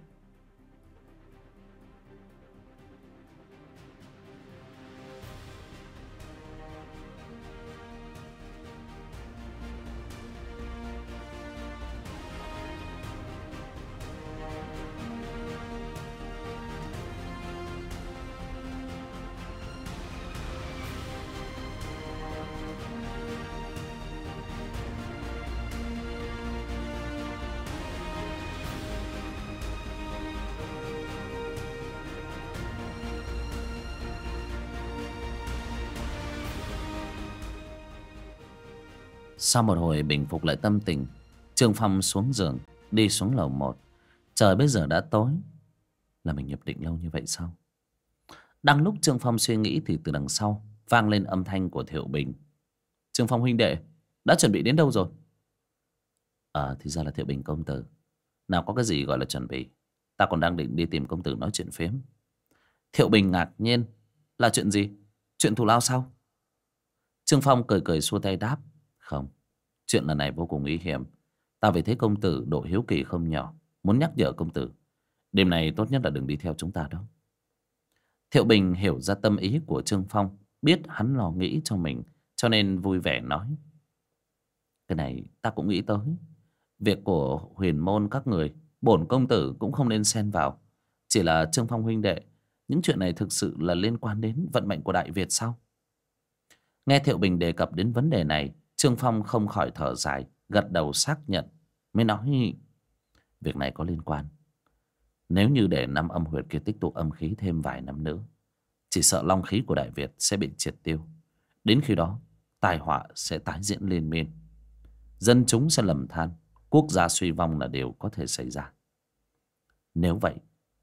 Sau một hồi bình phục lại tâm tình, Trương Phong xuống giường, đi xuống lầu 1. Trời bây giờ đã tối. Là mình nhập định lâu như vậy sao? Đang lúc Trương Phong suy nghĩ thì từ đằng sau vang lên âm thanh của Thiệu Bình. Trương Phong huynh đệ, đã chuẩn bị đến đâu rồi? Thì ra là Thiệu Bình công tử. Nào có cái gì gọi là chuẩn bị, ta còn đang định đi tìm công tử nói chuyện phiếm. Thiệu Bình ngạc nhiên. Là chuyện gì? Chuyện thù lao sao? Trương Phong cười cười xua tay đáp. Không, chuyện lần này vô cùng nguy hiểm. Ta vì thế công tử độ hiếu kỳ không nhỏ, muốn nhắc nhở công tử, đêm này tốt nhất là đừng đi theo chúng ta đâu. Thiệu Bình hiểu ra tâm ý của Trương Phong, biết hắn lo nghĩ cho mình, cho nên vui vẻ nói: cái này ta cũng nghĩ tới. Việc của huyền môn các người, bổn công tử cũng không nên xen vào. Chỉ là Trương Phong huynh đệ, những chuyện này thực sự là liên quan đến vận mệnh của Đại Việt sao? Nghe Thiệu Bình đề cập đến vấn đề này, Trương Phong không khỏi thở dài, gật đầu xác nhận, mới nói: việc này có liên quan. Nếu như để năm âm huyệt kia tích tụ âm khí thêm vài năm nữa, chỉ sợ long khí của Đại Việt sẽ bị triệt tiêu. Đến khi đó, tai họa sẽ tái diễn liên miên. Dân chúng sẽ lầm than, quốc gia suy vong là điều có thể xảy ra. Nếu vậy,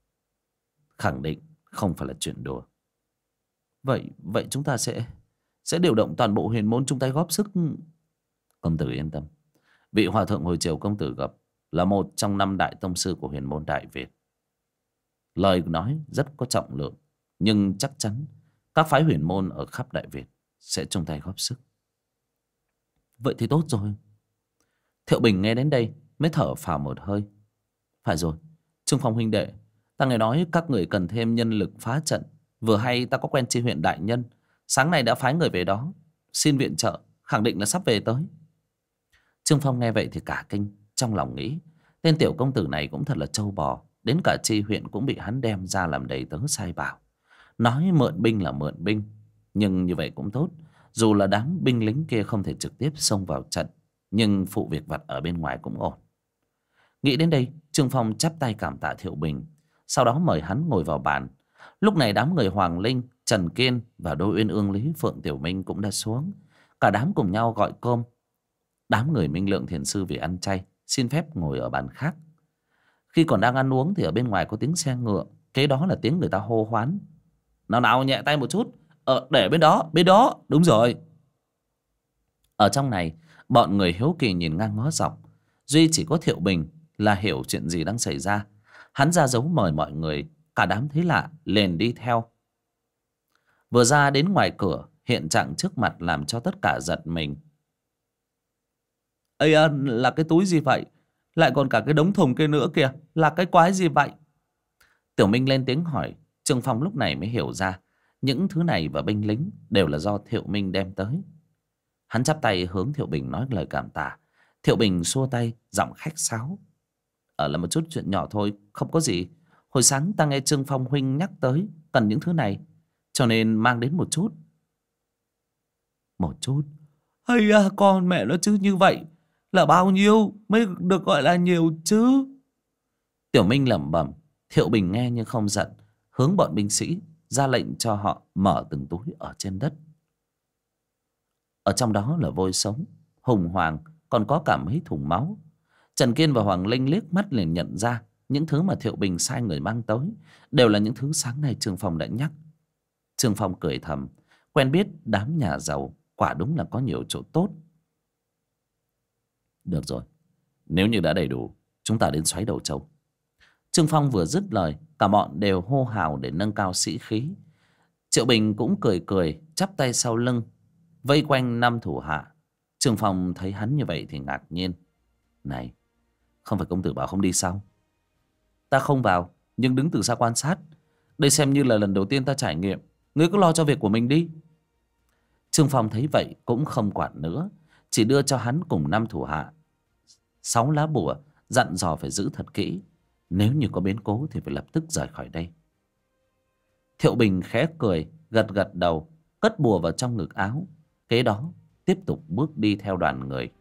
khẳng định không phải là chuyện đùa. Vậy chúng ta sẽ điều động toàn bộ huyền môn chung tay góp sức. Công tử yên tâm, vị hòa thượng hồi chiều công tử gặp là một trong 5 đại tông sư của huyền môn Đại Việt. Lời nói rất có trọng lượng, nhưng chắc chắn các phái huyền môn ở khắp Đại Việt sẽ chung tay góp sức. Vậy thì tốt rồi. Thiệu Bình nghe đến đây mới thở phào một hơi. Phải rồi, Trương Phong huynh đệ, ta nghe nói các người cần thêm nhân lực phá trận. Vừa hay ta có quen tri huyện đại nhân, sáng nay đã phái người về đó xin viện trợ, khẳng định là sắp về tới. Trương Phong nghe vậy thì cả kinh, trong lòng nghĩ tên tiểu công tử này cũng thật là trâu bò, đến cả tri huyện cũng bị hắn đem ra làm đầy tớ sai bảo. Nói mượn binh là mượn binh, nhưng như vậy cũng tốt. Dù là đám binh lính kia không thể trực tiếp xông vào trận, nhưng phụ việc vặt ở bên ngoài cũng ổn. Nghĩ đến đây, Trương Phong chắp tay cảm tạ Thiệu Bình, sau đó mời hắn ngồi vào bàn. Lúc này đám người Hoàng Linh, Trần Kiên và Đô Uyên Ương Lý Phượng Tiểu Minh cũng đã xuống. Cả đám cùng nhau gọi cơm. Đám người Minh Lượng Thiền Sư vì ăn chay xin phép ngồi ở bàn khác. Khi còn đang ăn uống thì ở bên ngoài có tiếng xe ngựa, kế đó là tiếng người ta hô hoán: nào nào, nhẹ tay một chút, để bên đó, đúng rồi. Ở trong này, bọn người hiếu kỳ nhìn ngang ngó dọc, duy chỉ có Thiệu Bình là hiểu chuyện gì đang xảy ra. Hắn ra dấu mời mọi người, cả đám thấy lạ liền đi theo. Vừa ra đến ngoài cửa, hiện trạng trước mặt làm cho tất cả giật mình. Ây à, là cái túi gì vậy? Lại còn cả cái đống thùng kia nữa kìa, là cái quái gì vậy? Tiểu Minh lên tiếng hỏi. Trương Phong lúc này mới hiểu ra những thứ này và binh lính đều là do Thiệu Minh đem tới. Hắn chắp tay hướng Thiệu Bình nói lời cảm tạ. Thiệu Bình xua tay, giọng khách sáo: là một chút chuyện nhỏ thôi, không có gì. Hồi sáng ta nghe Trương Phong huynh nhắc tới cần những thứ này, cho nên mang đến một chút. Một chút? Hay à, con mẹ nó chứ, như vậy là bao nhiêu mới được gọi là nhiều chứ? Tiểu Minh lẩm bẩm. Thiệu Bình nghe nhưng không giận, hướng bọn binh sĩ ra lệnh cho họ mở từng túi ở trên đất. Ở trong đó là vôi sống, hùng hoàng, còn có cả mấy thùng máu. Trần Kiên và Hoàng Linh liếc mắt liền nhận ra những thứ mà Thiệu Bình sai người mang tới đều là những thứ sáng nay Trương Phong đã nhắc. Trương Phong cười thầm, quen biết đám nhà giàu quả đúng là có nhiều chỗ tốt. Được rồi, nếu như đã đầy đủ, chúng ta đến xoáy Đầu Châu. Trương Phong vừa dứt lời, cả bọn đều hô hào để nâng cao sĩ khí. Triệu Bình cũng cười cười, chắp tay sau lưng, vây quanh 5 thủ hạ. Trương Phong thấy hắn như vậy thì ngạc nhiên. Này, không phải công tử bảo không đi sao? Ta không vào, nhưng đứng từ xa quan sát. Đây xem như là lần đầu tiên ta trải nghiệm. Ngươi cứ lo cho việc của mình đi. Trương Phong thấy vậy cũng không quản nữa, chỉ đưa cho hắn cùng 5 thủ hạ 6 lá bùa, dặn dò phải giữ thật kỹ. Nếu như có biến cố thì phải lập tức rời khỏi đây. Thiệu Bình khẽ cười, gật gật đầu, cất bùa vào trong ngực áo. Kế đó tiếp tục bước đi theo đoàn người.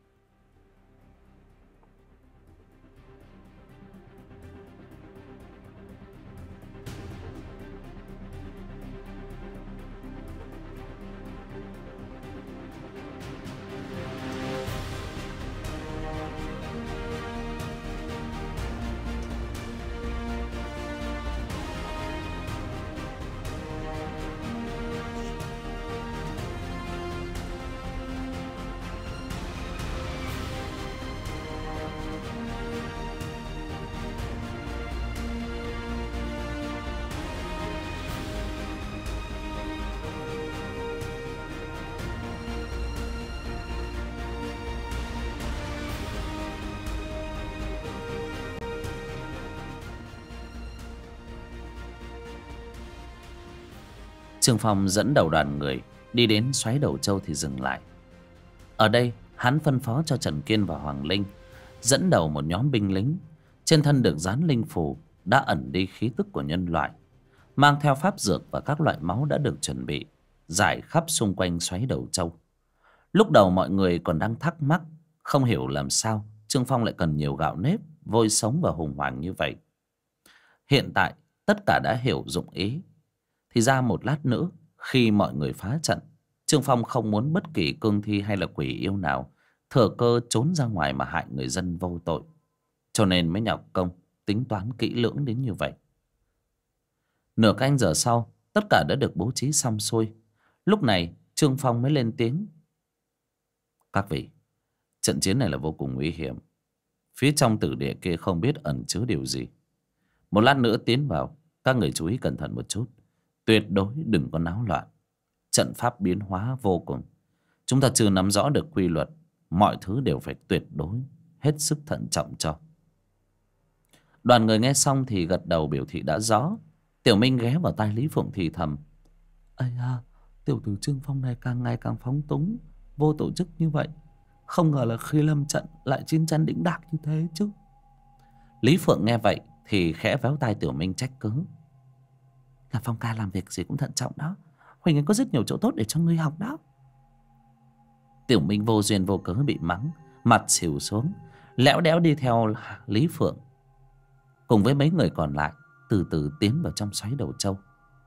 Trương Phong dẫn đầu đoàn người đi đến xoáy đầu trâu thì dừng lại. Ở đây hắn phân phó cho Trần Kiên và Hoàng Linh dẫn đầu một nhóm binh lính, trên thân được dán linh phù đã ẩn đi khí tức của nhân loại, mang theo pháp dược và các loại máu đã được chuẩn bị, rải khắp xung quanh xoáy đầu trâu. Lúc đầu mọi người còn đang thắc mắc, không hiểu làm sao Trương Phong lại cần nhiều gạo nếp, vôi sống và hùng hoàng như vậy. Hiện tại tất cả đã hiểu dụng ý. Thì ra một lát nữa, khi mọi người phá trận, Trương Phong không muốn bất kỳ cương thi hay là quỷ yêu nào thừa cơ trốn ra ngoài mà hại người dân vô tội, cho nên mới nhọc công tính toán kỹ lưỡng đến như vậy. Nửa canh giờ sau, tất cả đã được bố trí xong xuôi. Lúc này Trương Phong mới lên tiếng: các vị, trận chiến này là vô cùng nguy hiểm. Phía trong tử địa kia không biết ẩn chứa điều gì. Một lát nữa tiến vào, các người chú ý cẩn thận một chút, tuyệt đối đừng có náo loạn. Trận pháp biến hóa vô cùng, chúng ta chưa nắm rõ được quy luật, mọi thứ đều phải tuyệt đối hết sức thận trọng cho. Đoàn người nghe xong thì gật đầu biểu thị đã rõ. Tiểu Minh ghé vào tai Lý Phụng thì thầm: ây à, tiểu tử Trương Phong này càng ngày càng phóng túng, vô tổ chức như vậy. Không ngờ là khi lâm trận lại chín chắn đĩnh đạc như thế chứ. Lý Phượng nghe vậy thì khẽ véo tai Tiểu Minh trách cứ: là Phong ca làm việc gì cũng thận trọng đó, Huỳnh ấy có rất nhiều chỗ tốt để cho ngươi học đó. Tiểu Minh vô duyên vô cớ bị mắng, mặt xỉu xuống, lẽo đẽo đi theo Lý Phượng cùng với mấy người còn lại từ từ tiến vào trong xoáy đầu trâu.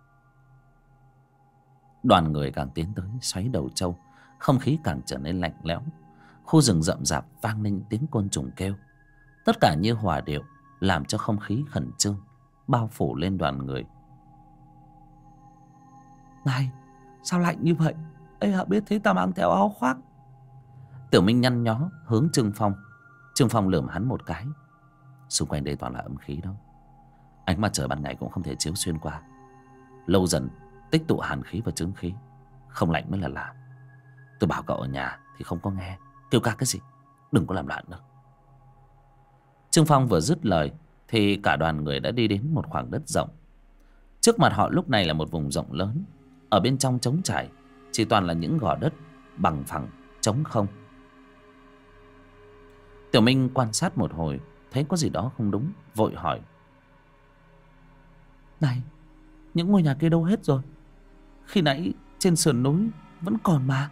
Đoàn người càng tiến tới xoáy đầu trâu, không khí càng trở nên lạnh lẽo. Khu rừng rậm rạp vang lên tiếng côn trùng kêu, tất cả như hòa điệu, làm cho không khí khẩn trương bao phủ lên đoàn người. Này, sao lạnh như vậy? Ây hả, biết thế ta mang theo áo khoác. Tiểu Minh nhăn nhó hướng Trương Phong. Trương Phong lườm hắn một cái: xung quanh đây toàn là âm khí đó, ánh mặt trời ban ngày cũng không thể chiếu xuyên qua, lâu dần tích tụ hàn khí và chứng khí, không lạnh mới là lạ. Tôi bảo cậu ở nhà thì không có nghe, kêu ca cái gì, đừng có làm loạn nữa. Trương Phong vừa dứt lời thì cả đoàn người đã đi đến một khoảng đất rộng. Trước mặt họ lúc này là một vùng rộng lớn, ở bên trong trống trải, chỉ toàn là những gò đất bằng phẳng trống không. Tiểu Minh quan sát một hồi, thấy có gì đó không đúng, vội hỏi: này, những ngôi nhà kia đâu hết rồi? Khi nãy trên sườn núi vẫn còn mà.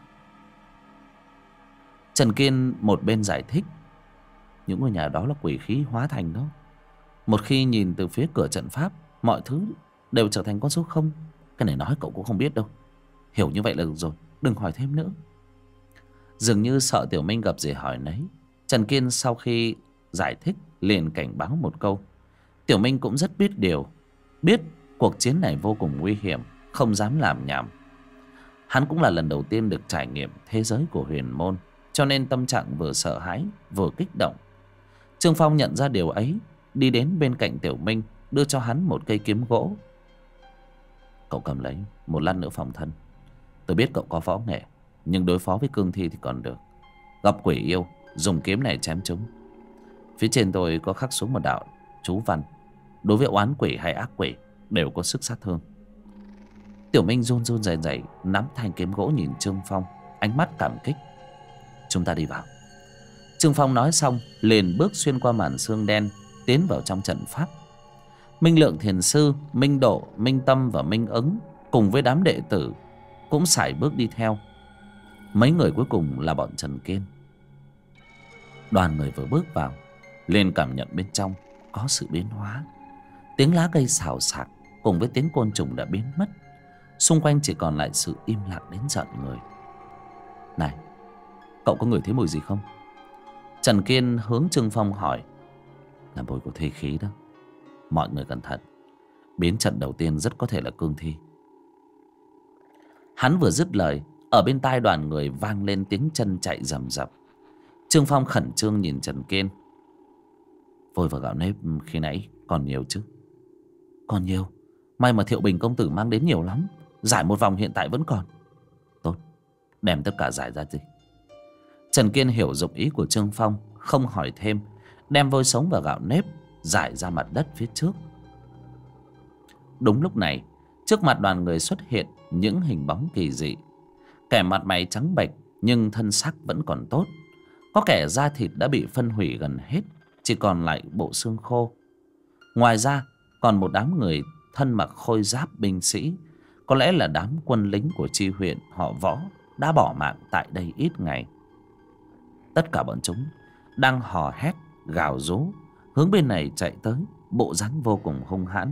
Trần Kiên một bên giải thích: những ngôi nhà đó là quỷ khí hóa thành đó. Một khi nhìn từ phía cửa trận pháp, mọi thứ đều trở thành con số không. Cái này nói cậu cũng không biết đâu, hiểu như vậy là được rồi, đừng hỏi thêm nữa. Dường như sợ Tiểu Minh gặp gì hỏi nấy, Trần Kiên sau khi giải thích liền cảnh báo một câu. Tiểu Minh cũng rất biết điều, biết cuộc chiến này vô cùng nguy hiểm, không dám làm nhảm. Hắn cũng là lần đầu tiên được trải nghiệm thế giới của huyền môn, cho nên tâm trạng vừa sợ hãi vừa kích động. Trương Phong nhận ra điều ấy, đi đến bên cạnh Tiểu Minh, đưa cho hắn một cây kiếm gỗ. Cậu cầm lấy, một lát nữa phòng thân. Tôi biết cậu có võ nghệ, nhưng đối phó với cương thi thì còn được. Gặp quỷ yêu, dùng kiếm này chém chúng. Phía trên tôi có khắc xuống một đạo chú văn, đối với oán quỷ hay ác quỷ đều có sức sát thương. Tiểu Minh run run rẩy rẩy nắm thanh kiếm gỗ nhìn Trương Phong, ánh mắt cảm kích. Chúng ta đi vào. Trương Phong nói xong liền bước xuyên qua màn sương đen, tiến vào trong trận pháp. Minh Lượng Thiền Sư, Minh Độ, Minh Tâm và Minh Ứng cùng với đám đệ tử cũng sải bước đi theo. Mấy người cuối cùng là bọn Trần Kiên. Đoàn người vừa bước vào liền cảm nhận bên trong có sự biến hóa. Tiếng lá cây xào xạc cùng với tiếng côn trùng đã biến mất. Xung quanh chỉ còn lại sự im lặng đến giận người. Này, cậu có ngửi thấy mùi gì không? Trần Kiên hướng Trương Phong hỏi. Là mùi của thi khí đó. Mọi người cẩn thận, biến trận đầu tiên rất có thể là cương thi. Hắn vừa dứt lời, ở bên tai đoàn người vang lên tiếng chân chạy rầm rập. Trương Phong khẩn trương nhìn Trần Kiên. Vôi và gạo nếp khi nãy còn nhiều chứ? Còn nhiều. May mà Thiệu Bình công tử mang đến nhiều lắm, giải một vòng hiện tại vẫn còn. Tốt, đem tất cả giải ra đi. Trần Kiên hiểu dụng ý của Trương Phong, không hỏi thêm, đem vôi sống và gạo nếp giải ra mặt đất phía trước. Đúng lúc này, trước mặt đoàn người xuất hiện những hình bóng kỳ dị. Kẻ mặt mày trắng bệch nhưng thân xác vẫn còn tốt. Có kẻ da thịt đã bị phân hủy gần hết, chỉ còn lại bộ xương khô. Ngoài ra còn một đám người thân mặc khôi giáp binh sĩ, có lẽ là đám quân lính của chi huyện họ Võ đã bỏ mạng tại đây ít ngày. Tất cả bọn chúng đang hò hét gào rú hướng bên này chạy tới, bộ dáng vô cùng hung hãn.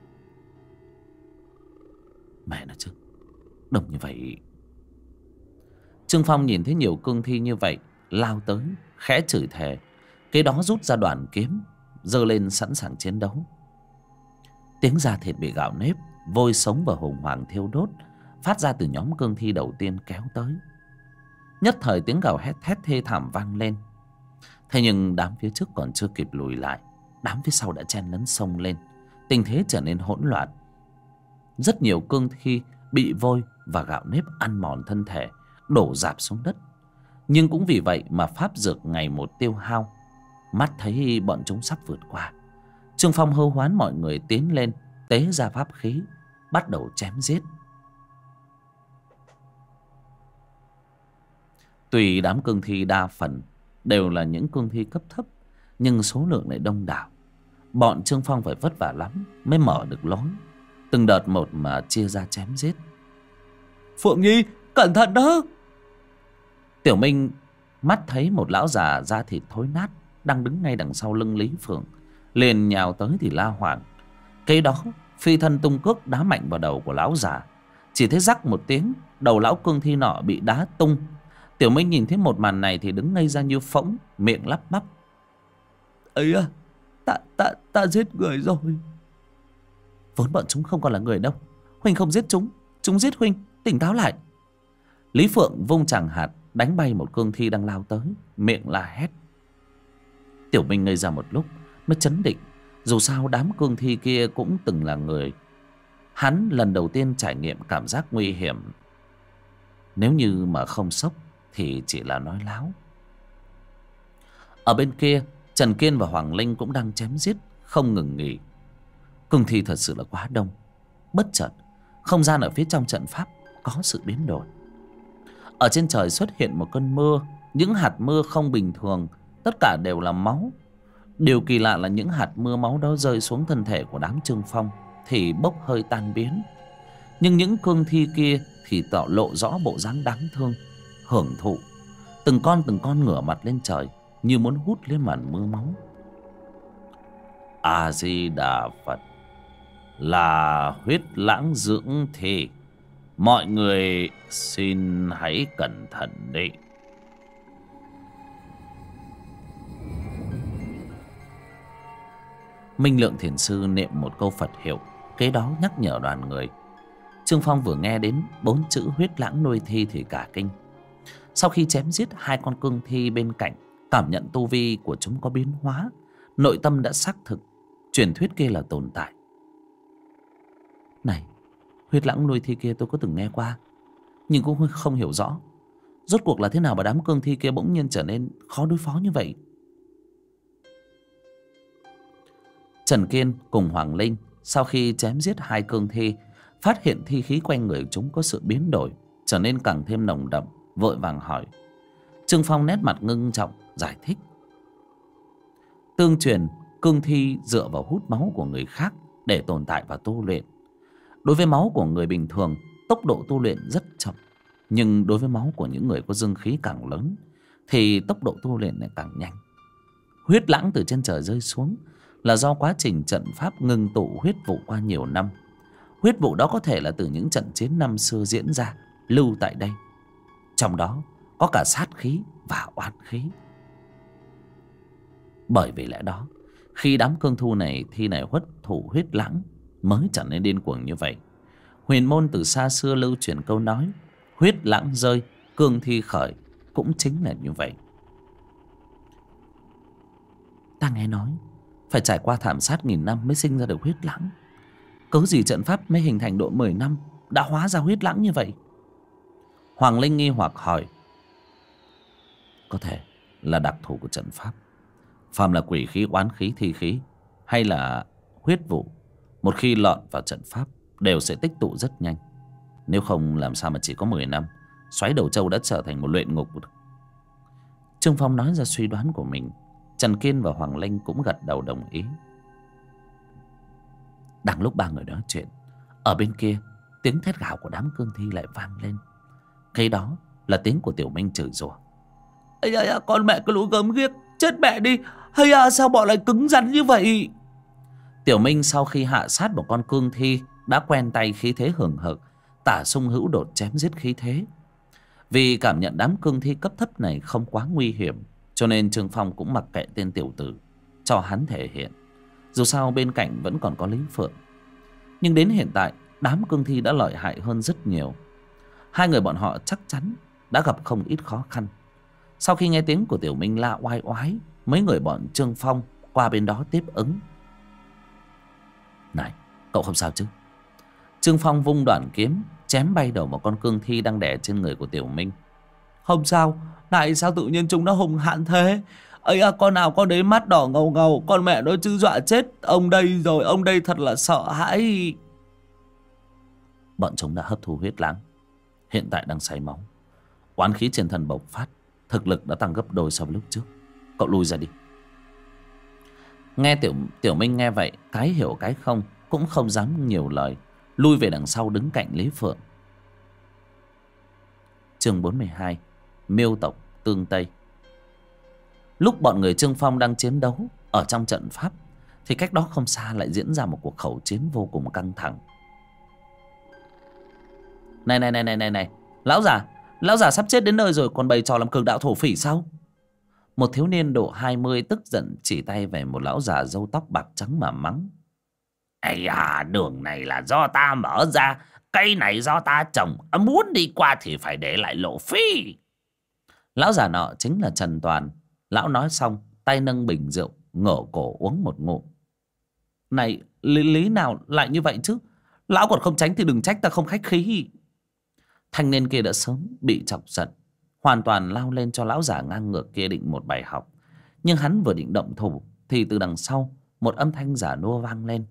Mẹ nó chứ, đông như vậy. Trương Phong nhìn thấy nhiều cương thi như vậy, lao tới khẽ chửi thề, kế đó rút ra đoàn kiếm giơ lên sẵn sàng chiến đấu. Tiếng da thịt bị gạo nếp, vôi sống và hùng hoàng thiêu đốt phát ra từ nhóm cương thi đầu tiên kéo tới. Nhất thời tiếng gào hét thét thê thảm vang lên. Thế nhưng đám phía trước còn chưa kịp lùi lại, đám phía sau đã chen lấn xông lên, tình thế trở nên hỗn loạn. Rất nhiều cương thi bị vôi và gạo nếp ăn mòn thân thể, đổ rạp xuống đất. Nhưng cũng vì vậy mà pháp dược ngày một tiêu hao. Mắt thấy bọn chúng sắp vượt qua, Trương Phong hô hoán mọi người tiến lên, tế ra pháp khí, bắt đầu chém giết. Tuy đám cương thi đa phần đều là những cương thi cấp thấp, nhưng số lượng lại đông đảo. Bọn Trương Phong phải vất vả lắm mới mở được lối, từng đợt một mà chia ra chém giết. Phượng Nhi, cẩn thận đó! Tiểu Minh mắt thấy một lão già da thịt thối nát đang đứng ngay đằng sau lưng Lý Phượng, liền nhào tới thì la hoảng. Kế đó phi thân tung cước đá mạnh vào đầu của lão già. Chỉ thấy rắc một tiếng, đầu lão cương thi nọ bị đá tung. Tiểu Minh nhìn thấy một màn này thì đứng ngây ra như phỗng, miệng lắp bắp: ấy à, ta giết người rồi. Vốn bọn chúng không còn là người đâu, huynh không giết chúng, chúng giết huynh, tỉnh táo lại. Lý Phượng vung tràng hạt đánh bay một cương thi đang lao tới, miệng la hét. Tiểu Minh ngây ra một lúc mới chấn định. Dù sao đám cương thi kia cũng từng là người. Hắn lần đầu tiên trải nghiệm cảm giác nguy hiểm. Nếu như mà không sốc thì chỉ là nói láo. Ở bên kia, Trần Kiên và Hoàng Linh cũng đang chém giết không ngừng nghỉ. Cương thi thật sự là quá đông. Bất chợt, không gian ở phía trong trận pháp có sự biến đổi. Ở trên trời xuất hiện một cơn mưa. Những hạt mưa không bình thường, tất cả đều là máu. Điều kỳ lạ là những hạt mưa máu đó rơi xuống thân thể của đám Trương Phong thì bốc hơi tan biến. Nhưng những cương thi kia thì lộ rõ bộ dáng đáng thương, hưởng thụ. Từng con ngửa mặt lên trời, như muốn hút lấy màn mưa máu. A Di Đà Phật, là huyết lãng dưỡng thi. Mọi người xin hãy cẩn thận đi. Minh Lượng Thiền Sư niệm một câu Phật hiệu, kế đó nhắc nhở đoàn người. Trương Phong vừa nghe đến 4 chữ huyết lãng nuôi thi thì cả kinh. Sau khi chém giết 2 con cương thi bên cạnh, cảm nhận tu vi của chúng có biến hóa, nội tâm đã xác thực truyền thuyết kia là tồn tại. Này, huyết lãng nuôi thi kia tôi có từng nghe qua, nhưng cũng không hiểu rõ rốt cuộc là thế nào mà đám cương thi kia bỗng nhiên trở nên khó đối phó như vậy. Trần Kiên cùng Hoàng Linh sau khi chém giết 2 cương thi, phát hiện thi khí quanh người chúng có sự biến đổi, trở nên càng thêm nồng đậm, vội vàng hỏi. Trương Phong nét mặt ngưng trọng giải thích. Tương truyền cương thi dựa vào hút máu của người khác để tồn tại và tu luyện. Đối với máu của người bình thường, tốc độ tu luyện rất chậm, nhưng đối với máu của những người có dương khí càng lớn thì tốc độ tu luyện lại càng nhanh. Huyết lãng từ trên trời rơi xuống là do quá trình trận pháp ngưng tụ huyết vụ qua nhiều năm. Huyết vụ đó có thể là từ những trận chiến năm xưa diễn ra, lưu tại đây. Trong đó có cả sát khí và oán khí. Bởi vì lẽ đó, khi đám cương thi này huất thủ huyết lãng mới trở nên điên cuồng như vậy. Huyền môn từ xa xưa lưu truyền câu nói huyết lãng rơi, cương thi khởi, cũng chính là như vậy. Ta nghe nói phải trải qua thảm sát nghìn năm mới sinh ra được huyết lãng. Cớ gì trận pháp mới hình thành độ 10 năm đã hóa ra huyết lãng như vậy? Hoàng Linh nghi hoặc hỏi. Có thể là đặc thù của trận pháp. Phàm là quỷ khí, oán khí, thi khí hay là huyết vụ, một khi lọt vào trận pháp đều sẽ tích tụ rất nhanh. Nếu không làm sao mà chỉ có 10 năm Xoáy Đầu Trâu đã trở thành một luyện ngục. Trương Phong nói ra suy đoán của mình. Trần Kiên và Hoàng Linh cũng gật đầu đồng ý. Đang lúc ba người nói chuyện, ở bên kia tiếng thét gào của đám cương thi lại vang lên. Cái đó là tiếng của Tiểu Minh chửi rủa. Ây da, con mẹ cái lũ gớm ghiếc, chết mẹ đi. Hay à, sao bọn lại cứng rắn như vậy? Tiểu Minh sau khi hạ sát một con cương thi đã quen tay khí thế hừng hực, tả sung hữu đột chém giết khí thế. Vì cảm nhận đám cương thi cấp thấp này không quá nguy hiểm, cho nên Trương Phong cũng mặc kệ tên tiểu tử, cho hắn thể hiện. Dù sao bên cạnh vẫn còn có Lý Phượng. Nhưng đến hiện tại đám cương thi đã lợi hại hơn rất nhiều. Hai người bọn họ chắc chắn đã gặp không ít khó khăn. Sau khi nghe tiếng của Tiểu Minh la oai oái, mấy người bọn Trương Phong qua bên đó tiếp ứng. Này, cậu không sao chứ? Trương Phong vung đoạn kiếm chém bay đầu một con cương thi đang đè trên người của Tiểu Minh. Không sao. Này, sao tự nhiên chúng nó hung hãn thế? Ấy à, con nào con đấy mắt đỏ ngầu ngầu, con mẹ nó chứ dọa chết ông đây rồi. Ông đây thật là sợ hãi. Bọn chúng đã hấp thu huyết lãng, hiện tại đang say máu. Oán khí trên thân bộc phát, thực lực đã tăng gấp đôi so với lúc trước. Cậu lui ra đi. Nghe Tiểu Minh nghe vậy, cái hiểu cái không, cũng không dám nhiều lời, lui về đằng sau đứng cạnh Lý Phượng. Chương 42, Miêu tộc Tương Tây. Lúc bọn người Trương Phong đang chiến đấu ở trong trận pháp, thì cách đó không xa lại diễn ra một cuộc khẩu chiến vô cùng căng thẳng. Này, lão già sắp chết đến nơi rồi còn bày trò làm cường đạo thổ phỉ sao? Một thiếu niên độ 20 tức giận chỉ tay về một lão già râu tóc bạc trắng mà mắng. Ây à, đường này là do ta mở ra, cây này do ta trồng, muốn đi qua thì phải để lại lộ phí. Lão già nọ chính là Trần Toàn. Lão nói xong, tay nâng bình rượu, ngửa cổ uống một ngụm. Này, lý nào lại như vậy chứ? Lão còn không tránh thì đừng trách ta không khách khí. Thanh niên kia đã sớm bị chọc giận, hoàn toàn lao lên cho lão già ngang ngược kia định một bài học. Nhưng hắn vừa định động thủ thì từ đằng sau một âm thanh giả nua vang lên.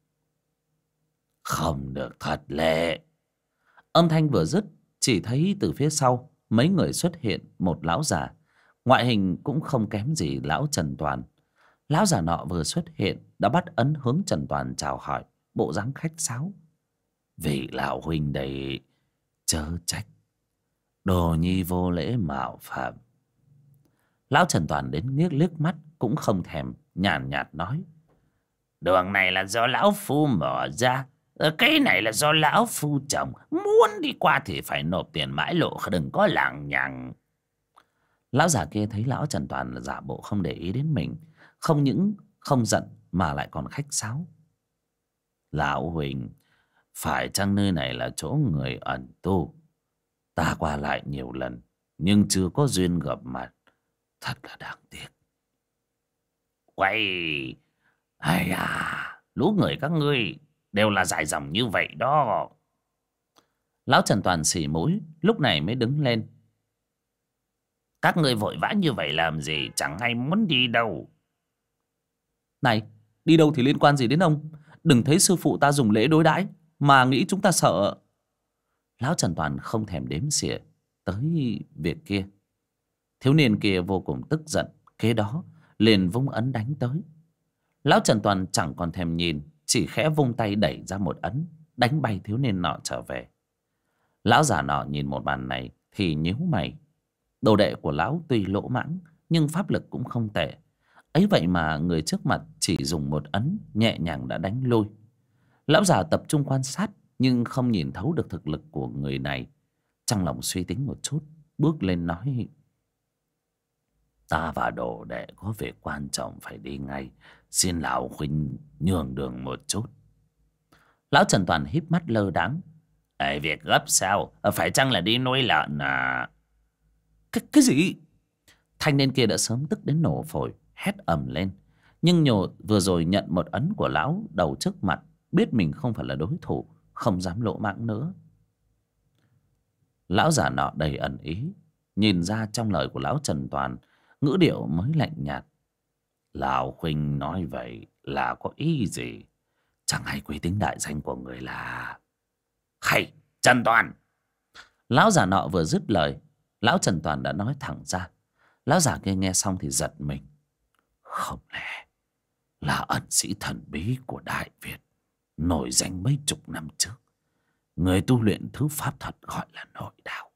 Không được thất lễ. Âm thanh vừa dứt, chỉ thấy từ phía sau mấy người xuất hiện một lão già, ngoại hình cũng không kém gì lão Trần Toàn. Lão già nọ vừa xuất hiện đã bắt ấn hướng Trần Toàn chào hỏi, bộ dáng khách sáo. Vị lão huynh đây chớ trách, đồ nhi vô lễ mạo phạm. Lão Trần Toàn đến liếc mắt cũng không thèm, nhàn nhạt nói. Đường này là do lão phu mở ra, cái này là do lão phu trồng, muốn đi qua thì phải nộp tiền mãi lộ, đừng có lằng nhằng. Lão già kia thấy lão Trần Toàn là giả bộ không để ý đến mình, không những không giận mà lại còn khách sáo. Lão huynh, phải chăng nơi này là chỗ người ẩn tu? Ta qua lại nhiều lần nhưng chưa có duyên gặp mặt, thật là đáng tiếc. Quay, ai à, lũ người các ngươi đều là dài dòng như vậy đó. Lão Trần Toàn xì mũi, lúc này mới đứng lên. Các ngươi vội vã như vậy làm gì, chẳng hay muốn đi đâu. Này, đi đâu thì liên quan gì đến ông? Đừng thấy sư phụ ta dùng lễ đối đãi mà nghĩ chúng ta sợ. Lão Trần Toàn không thèm đếm xỉa tới việc kia. Thiếu niên kia vô cùng tức giận, kế đó liền vung ấn đánh tới. Lão Trần Toàn chẳng còn thèm nhìn, chỉ khẽ vung tay đẩy ra một ấn, đánh bay thiếu niên nọ trở về. Lão già nọ nhìn một màn này thì nhíu mày. Đồ đệ của lão tuy lỗ mãng nhưng pháp lực cũng không tệ, ấy vậy mà người trước mặt chỉ dùng một ấn nhẹ nhàng đã đánh lui. Lão già tập trung quan sát nhưng không nhìn thấu được thực lực của người này. Trong lòng suy tính một chút, bước lên nói. Ta và đồ đệ có việc quan trọng phải đi ngay, xin lão huynh nhường đường một chút. Lão Trần Toàn híp mắt lơ đãng. Việc gấp sao? Phải chăng là đi nuôi lợn à? Cái gì? Thanh niên kia đã sớm tức đến nổ phổi, hét ầm lên. Nhưng nhổ vừa rồi nhận một ấn của lão đầu trước mặt, biết mình không phải là đối thủ, không dám lỗ mãng nữa. Lão già nọ đầy ẩn ý, nhìn ra trong lời của lão Trần Toàn, ngữ điệu mới lạnh nhạt. Lão huynh nói vậy là có ý gì? Chẳng hay quý tính đại danh của người là... Hay, Trần Toàn! Lão già nọ vừa dứt lời, lão Trần Toàn đã nói thẳng ra. Lão già kia nghe xong thì giật mình. Không lẽ là ẩn sĩ thần bí của Đại Việt, nổi danh mấy chục năm trước, người tu luyện thứ pháp thuật gọi là nội đạo?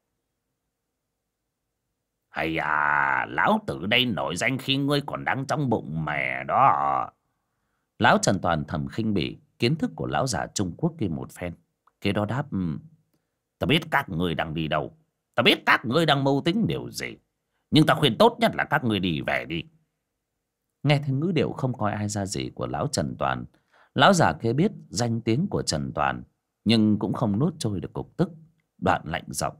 Hay à, lão tử đây nổi danh khi ngươi còn đang trong bụng mẹ đó. Lão Trần Toàn thầm khinh bỉ kiến thức của lão già Trung Quốc kia một phen. Kế đó đáp: Ta biết các ngươi đang đi đâu, ta biết các ngươi đang mưu tính điều gì, nhưng ta khuyên tốt nhất là các ngươi đi về đi. Nghe thấy ngữ điệu không coi ai ra gì của lão Trần Toàn, lão già kia biết danh tiếng của Trần Toàn, nhưng cũng không nuốt trôi được cục tức, đoạn lạnh giọng: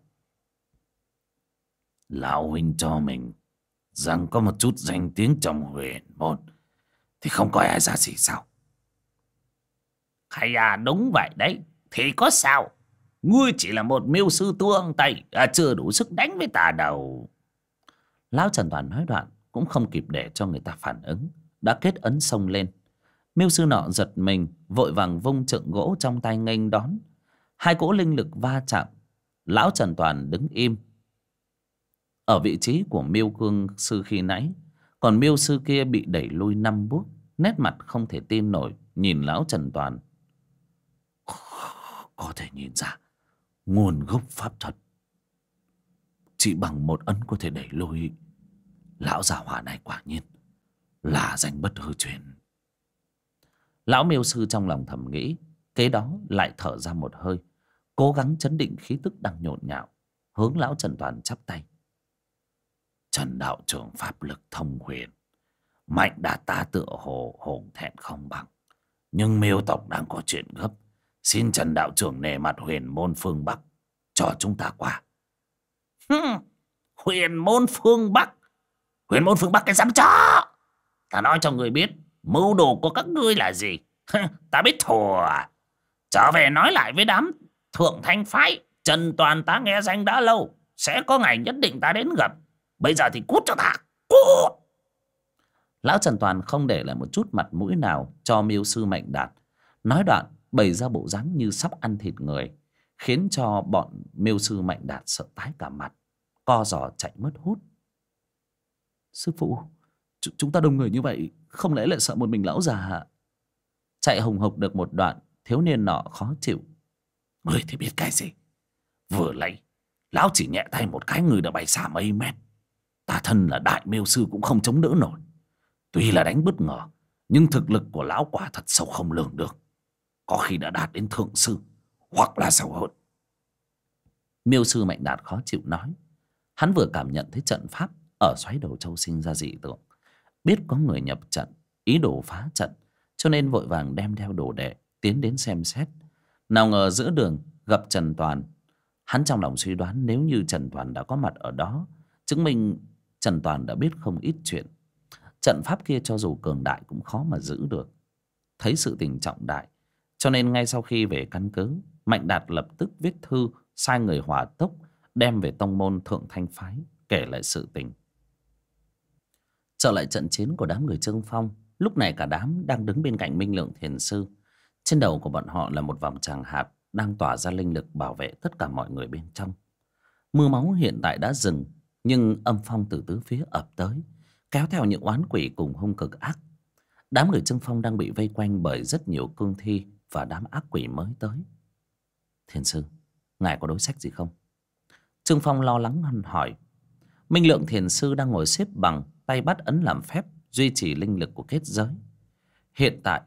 Lão huynh cho mình rằng có một chút danh tiếng trong huyền môn thì không coi ai ra gì sao? Hay à, đúng vậy đấy, thì có sao? Ngươi chỉ là một mưu sư tuông Tây, chưa đủ sức đánh với ta đâu. Lão Trần Toàn nói đoạn cũng không kịp để cho người ta phản ứng, đã kết ấn xông lên. Mưu sư nọ giật mình, vội vàng vung trượng gỗ trong tay nghênh đón. Hai cỗ linh lực va chạm, lão Trần Toàn đứng im ở vị trí của Miêu Cương sư khi nãy, còn Miêu sư kia bị đẩy lui 5 bước, nét mặt không thể tin nổi nhìn lão Trần Toàn. Có thể nhìn ra nguồn gốc pháp thuật chỉ bằng một ấn có thể đẩy lùi. Lão già hỏa này quả nhiên là danh bất hư truyền. Lão Miêu sư trong lòng thầm nghĩ, kế đó lại thở ra một hơi, cố gắng chấn định khí tức đang nhộn nhạo, hướng lão Trần Toàn chắp tay: Trần đạo trưởng pháp lực thông huyền, mạnh đạt ta tựa hồ hồn thẹn không bằng, nhưng Miêu tộc đang có chuyện gấp, xin Trần đạo trưởng nể mặt huyền môn phương Bắc cho chúng ta qua. Huyền môn phương Bắc? Huyền môn phương Bắc cái dám chó! Ta nói cho người biết mưu đồ của các ngươi là gì. Ta biết thùa. Trở về nói lại với đám Thượng Thanh phái, Trần Toàn ta nghe danh đã lâu, sẽ có ngày nhất định ta đến gặp. Bây giờ thì cút cho ta, cút! Lão Trần Toàn không để lại một chút mặt mũi nào cho Miêu sư Mạnh Đạt, nói đoạn bày ra bộ dáng như sắp ăn thịt người, khiến cho bọn Miêu sư Mạnh Đạt sợ tái cả mặt, co giò chạy mất hút. Sư phụ, chúng ta đông người như vậy, không lẽ lại sợ một mình lão già hả? Chạy hùng hục được một đoạn, thiếu niên nọ khó chịu: Ngươi thì biết cái gì? Vừa lấy lão chỉ nhẹ tay một cái, người đã bay xa mấy mét. Ta thân là đại Miêu sư cũng không chống đỡ nổi. Tuy là đánh bất ngờ, nhưng thực lực của lão quả thật sâu không lường được, có khi đã đạt đến thượng sư hoặc là sâu hơn. Miêu sư Mạnh Đạt khó chịu nói. Hắn vừa cảm nhận thấy trận pháp ở xoáy đầu châu sinh ra dị tượng, biết có người nhập trận, ý đồ phá trận, cho nên vội vàng đem theo đồ đệ tiến đến xem xét. Nào ngờ giữa đường gặp Trần Toàn. Hắn trong lòng suy đoán nếu như Trần Toàn đã có mặt ở đó, chứng minh Trần Toàn đã biết không ít chuyện. Trận pháp kia cho dù cường đại cũng khó mà giữ được. Thấy sự tình trọng đại, cho nên ngay sau khi về căn cứ, Mạnh Đạt lập tức viết thư sai người hỏa tốc đem về tông môn Thượng Thanh phái, kể lại sự tình. Trở lại trận chiến của đám người Trương Phong, lúc này cả đám đang đứng bên cạnh Minh Lượng Thiền Sư. Trên đầu của bọn họ là một vòng tràng hạt đang tỏa ra linh lực bảo vệ tất cả mọi người bên trong. Mưa máu hiện tại đã dừng, nhưng âm phong từ tứ phía ập tới, kéo theo những oán quỷ cùng hung cực ác. Đám người Trương Phong đang bị vây quanh bởi rất nhiều cương thi và đám ác quỷ mới tới. Thiền Sư, ngài có đối sách gì không? Trương Phong lo lắng hỏi. Minh Lượng Thiền Sư đang ngồi xếp bằng, tay bắt ấn làm phép duy trì linh lực của kết giới. Hiện tại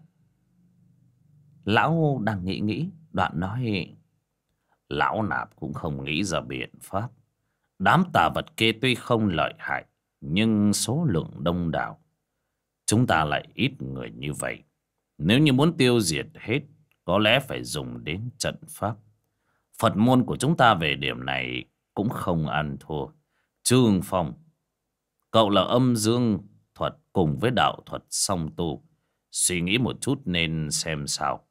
lão đang nghĩ, đoạn nói: Lão nạp cũng không nghĩ ra biện pháp. Đám tà vật kia tuy không lợi hại, nhưng số lượng đông đảo, chúng ta lại ít người như vậy. Nếu như muốn tiêu diệt hết, có lẽ phải dùng đến trận pháp. Phật môn của chúng ta về điểm này cũng không ăn thua. Trương Phong, cậu là âm dương thuật cùng với đạo thuật song tu, suy nghĩ một chút nên xem sao.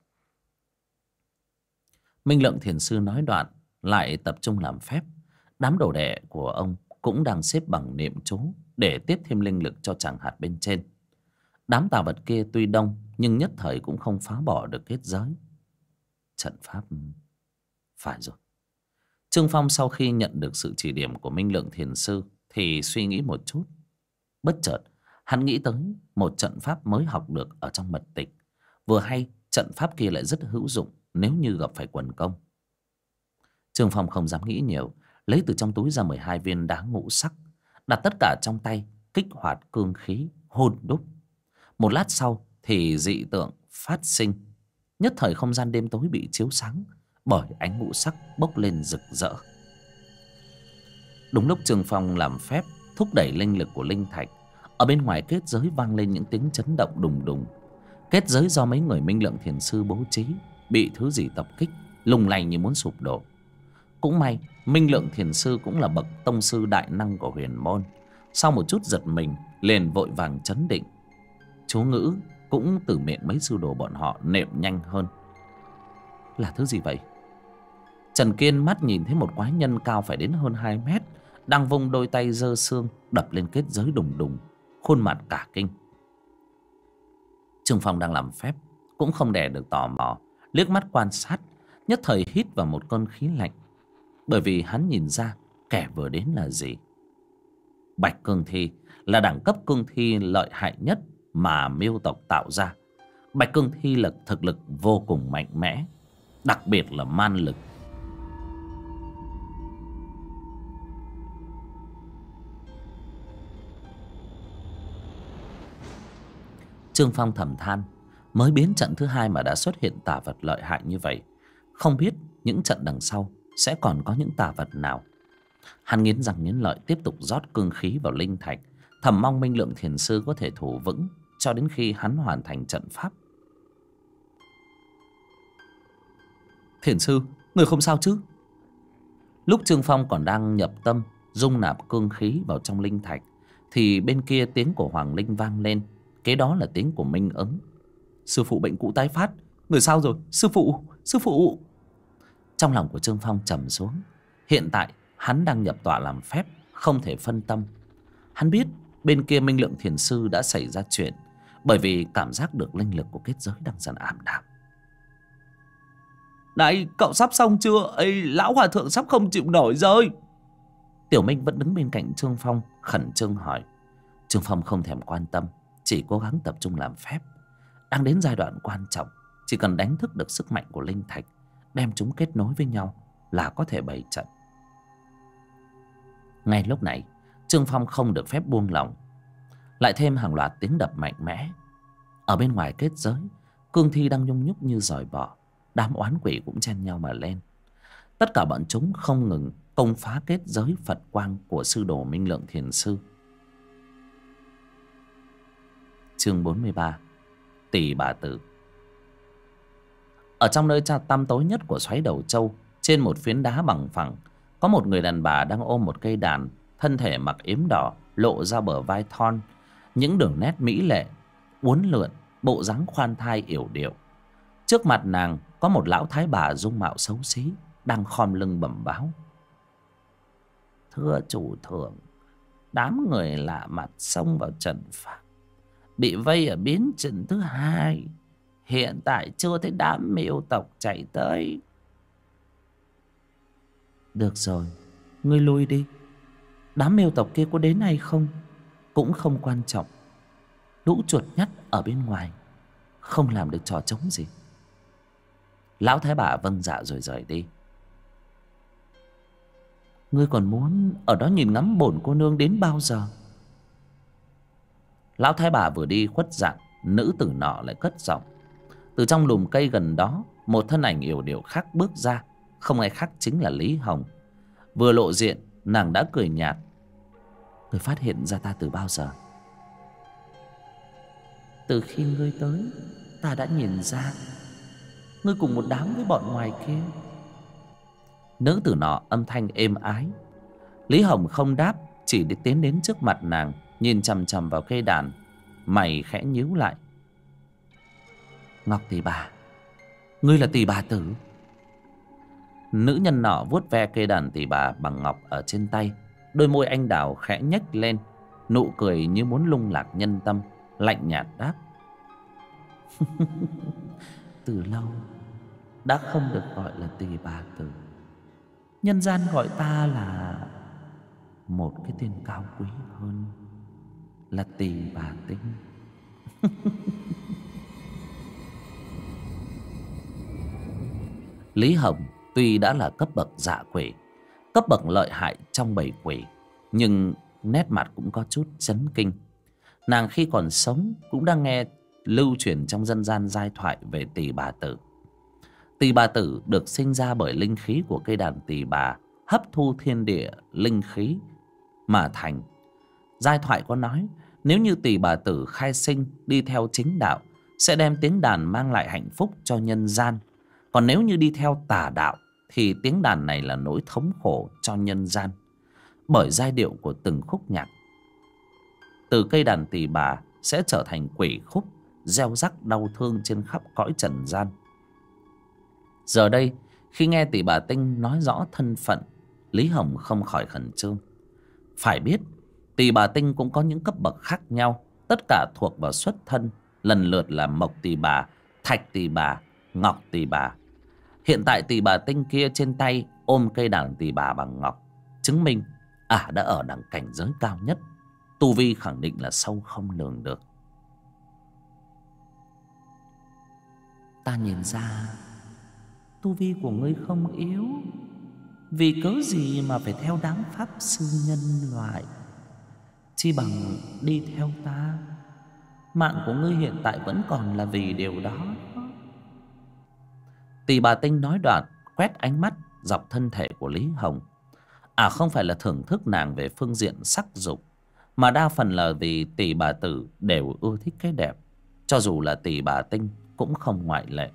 Minh Lượng Thiền Sư nói đoạn lại tập trung làm phép. Đám đồ đệ của ông cũng đang xếp bằng niệm chú để tiếp thêm linh lực cho tràng hạt bên trên. Đám tà vật kia tuy đông nhưng nhất thời cũng không phá bỏ được kết giới. Trận pháp... Phải rồi, Trương Phong sau khi nhận được sự chỉ điểm của Minh Lượng Thiền Sư thì suy nghĩ một chút. Bất chợt hắn nghĩ tới một trận pháp mới học được ở trong mật tịch. Vừa hay trận pháp kia lại rất hữu dụng nếu như gặp phải quần công. Trương Phong không dám nghĩ nhiều, lấy từ trong túi ra 12 viên đá ngũ sắc, đặt tất cả trong tay, kích hoạt cương khí hôn đúc. Một lát sau thì dị tượng phát sinh. Nhất thời không gian đêm tối bị chiếu sáng bởi ánh ngũ sắc bốc lên rực rỡ. Đúng lúc Trương Phong làm phép thúc đẩy linh lực của linh thạch, ở bên ngoài kết giới vang lên những tiếng chấn động đùng đùng. Kết giới do mấy người Minh Lượng Thiền Sư bố trí bị thứ gì tập kích, lung lay như muốn sụp đổ. Cũng may Minh Lượng Thiền Sư cũng là bậc tông sư đại năng của huyền môn, sau một chút giật mình liền vội vàng trấn định. Chú ngữ cũng từ miệng mấy sư đồ bọn họ nệm nhanh hơn. Là thứ gì vậy? Trần Kiên mắt nhìn thấy một quái nhân cao phải đến hơn 2 mét đang vung đôi tay giơ xương đập lên kết giới đùng đùng, khuôn mặt cả kinh. Trương Phong đang làm phép cũng không đè được tò mò, liếc mắt quan sát, nhất thời hít vào một cơn khí lạnh, bởi vì hắn nhìn ra kẻ vừa đến là gì. Bạch cương thi là đẳng cấp cương thi lợi hại nhất mà Miêu tộc tạo ra. Bạch cương thi là thực lực vô cùng mạnh mẽ, đặc biệt là man lực. Trương Phong thầm than, mới biến trận thứ 2 mà đã xuất hiện tà vật lợi hại như vậy, không biết những trận đằng sau sẽ còn có những tà vật nào. Hắn nghiến răng nghiến lợi tiếp tục rót cương khí vào linh thạch, thầm mong Minh Lượng Thiền Sư có thể thủ vững cho đến khi hắn hoàn thành trận pháp. Thiền Sư, người không sao chứ? Lúc Trương Phong còn đang nhập tâm dung nạp cương khí vào trong linh thạch thì bên kia tiếng của Hoàng Linh vang lên, kế đó là tiếng của Minh Ứng. Sư phụ bệnh cũ tái phát, người sao rồi? Sư phụ, sư phụ! Trong lòng của Trương Phong trầm xuống. Hiện tại hắn đang nhập tọa làm phép, không thể phân tâm. Hắn biết bên kia Minh Lượng Thiền Sư đã xảy ra chuyện, bởi vì cảm giác được linh lực của kết giới đang dần ảm đạm. Này, cậu sắp xong chưa? Ây, lão hòa thượng sắp không chịu nổi rồi. Tiểu Minh vẫn đứng bên cạnh Trương Phong khẩn trương hỏi. Trương Phong không thèm quan tâm, chỉ cố gắng tập trung làm phép. Đang đến giai đoạn quan trọng, chỉ cần đánh thức được sức mạnh của linh thạch, đem chúng kết nối với nhau là có thể bày trận. Ngay lúc này Trương Phong không được phép buông lỏng. Lại thêm hàng loạt tiếng đập mạnh mẽ. Ở bên ngoài kết giới, cương thi đang nhung nhúc như giòi bọ, đám oán quỷ cũng chen nhau mà lên. Tất cả bọn chúng không ngừng công phá kết giới Phật quang của sư đồ Minh Lượng Thiền Sư. Chương 43: Tỷ bà tử. Ở trong nơi tăm tối nhất của xoáy Đầu Châu, trên một phiến đá bằng phẳng, có một người đàn bà đang ôm một cây đàn, thân thể mặc yếm đỏ, lộ ra bờ vai thon, những đường nét mỹ lệ uốn lượn, bộ dáng khoan thai yểu điệu. Trước mặt nàng có một lão thái bà dung mạo xấu xí đang khom lưng bẩm báo: Thưa chủ thượng, đám người lạ mặt xông vào trận pháp, bị vây ở biến trận thứ 2. Hiện tại chưa thấy đám Miêu tộc chạy tới. Được rồi, ngươi lui đi. Đám Miêu tộc kia có đến hay không cũng không quan trọng. Lũ chuột nhắt ở bên ngoài không làm được trò trống gì. Lão thái bà vâng dạ rồi rời đi. Ngươi còn muốn ở đó nhìn ngắm bổn cô nương đến bao giờ? Lão thái bà vừa đi khuất dạng, nữ tử nọ lại cất giọng. Từ trong lùm cây gần đó, một thân ảnh yểu điệu khác bước ra. Không ai khác chính là Lý Hồng. Vừa lộ diện, nàng đã cười nhạt. Ngươi phát hiện ra ta từ bao giờ? Từ khi ngươi tới, ta đã nhìn ra. Ngươi cùng một đám với bọn ngoài kia. Nữ tử nọ âm thanh êm ái. Lý Hồng không đáp, chỉ đi tiến đến trước mặt nàng, nhìn chằm chằm vào cây đàn, mày khẽ nhíu lại. Ngọc tỷ bà, ngươi là tỷ bà tử? Nữ nhân nọ vuốt ve cây đàn tỷ bà bằng ngọc ở trên tay, đôi môi anh đào khẽ nhếch lên, nụ cười như muốn lung lạc nhân tâm, lạnh nhạt đáp. Từ lâu đã không được gọi là tỷ bà tử. Nhân gian gọi ta là một cái tên cao quý hơn, là Tỳ Bà Tinh. Lý Hồng tuy đã là cấp bậc dạ quỷ, cấp bậc lợi hại trong bầy quỷ, nhưng nét mặt cũng có chút chấn kinh. Nàng khi còn sống cũng đang nghe lưu truyền trong dân gian giai thoại về Tỳ Bà Tử. Tỳ Bà Tử được sinh ra bởi linh khí của cây đàn tỳ bà hấp thu thiên địa linh khí mà thành. Giai thoại có nói, nếu như Tỳ Bà Tử khai sinh đi theo chính đạo sẽ đem tiếng đàn mang lại hạnh phúc cho nhân gian. Còn nếu như đi theo tà đạo thì tiếng đàn này là nỗi thống khổ cho nhân gian. Bởi giai điệu của từng khúc nhạc từ cây đàn tỳ bà sẽ trở thành quỷ khúc, gieo rắc đau thương trên khắp cõi trần gian. Giờ đây, khi nghe Tỳ Bà Tinh nói rõ thân phận, Lý Hồng không khỏi khẩn trương. Phải biết, Tỳ Bà Tinh cũng có những cấp bậc khác nhau, tất cả thuộc vào xuất thân, lần lượt là Mộc Tỳ Bà, Thạch Tỳ Bà, Ngọc Tỳ Bà. Hiện tại Tỳ Bà Tinh kia trên tay ôm cây đàn tỳ bà bằng ngọc, chứng minh đã ở đẳng cảnh giới cao nhất, tu vi khẳng định là sâu không lường được. Ta nhìn ra tu vi của ngươi không yếu, vì cớ gì mà phải theo đám pháp sư nhân loại? Chi bằng đi theo ta. Mạng của ngươi hiện tại vẫn còn là vì điều đó. Tỳ Bà Tinh nói đoạn quét ánh mắt dọc thân thể của Lý Hồng. Không phải là thưởng thức nàng về phương diện sắc dục, mà đa phần là vì Tỳ Bà Tử đều ưa thích cái đẹp, cho dù là Tỳ Bà Tinh cũng không ngoại lệ.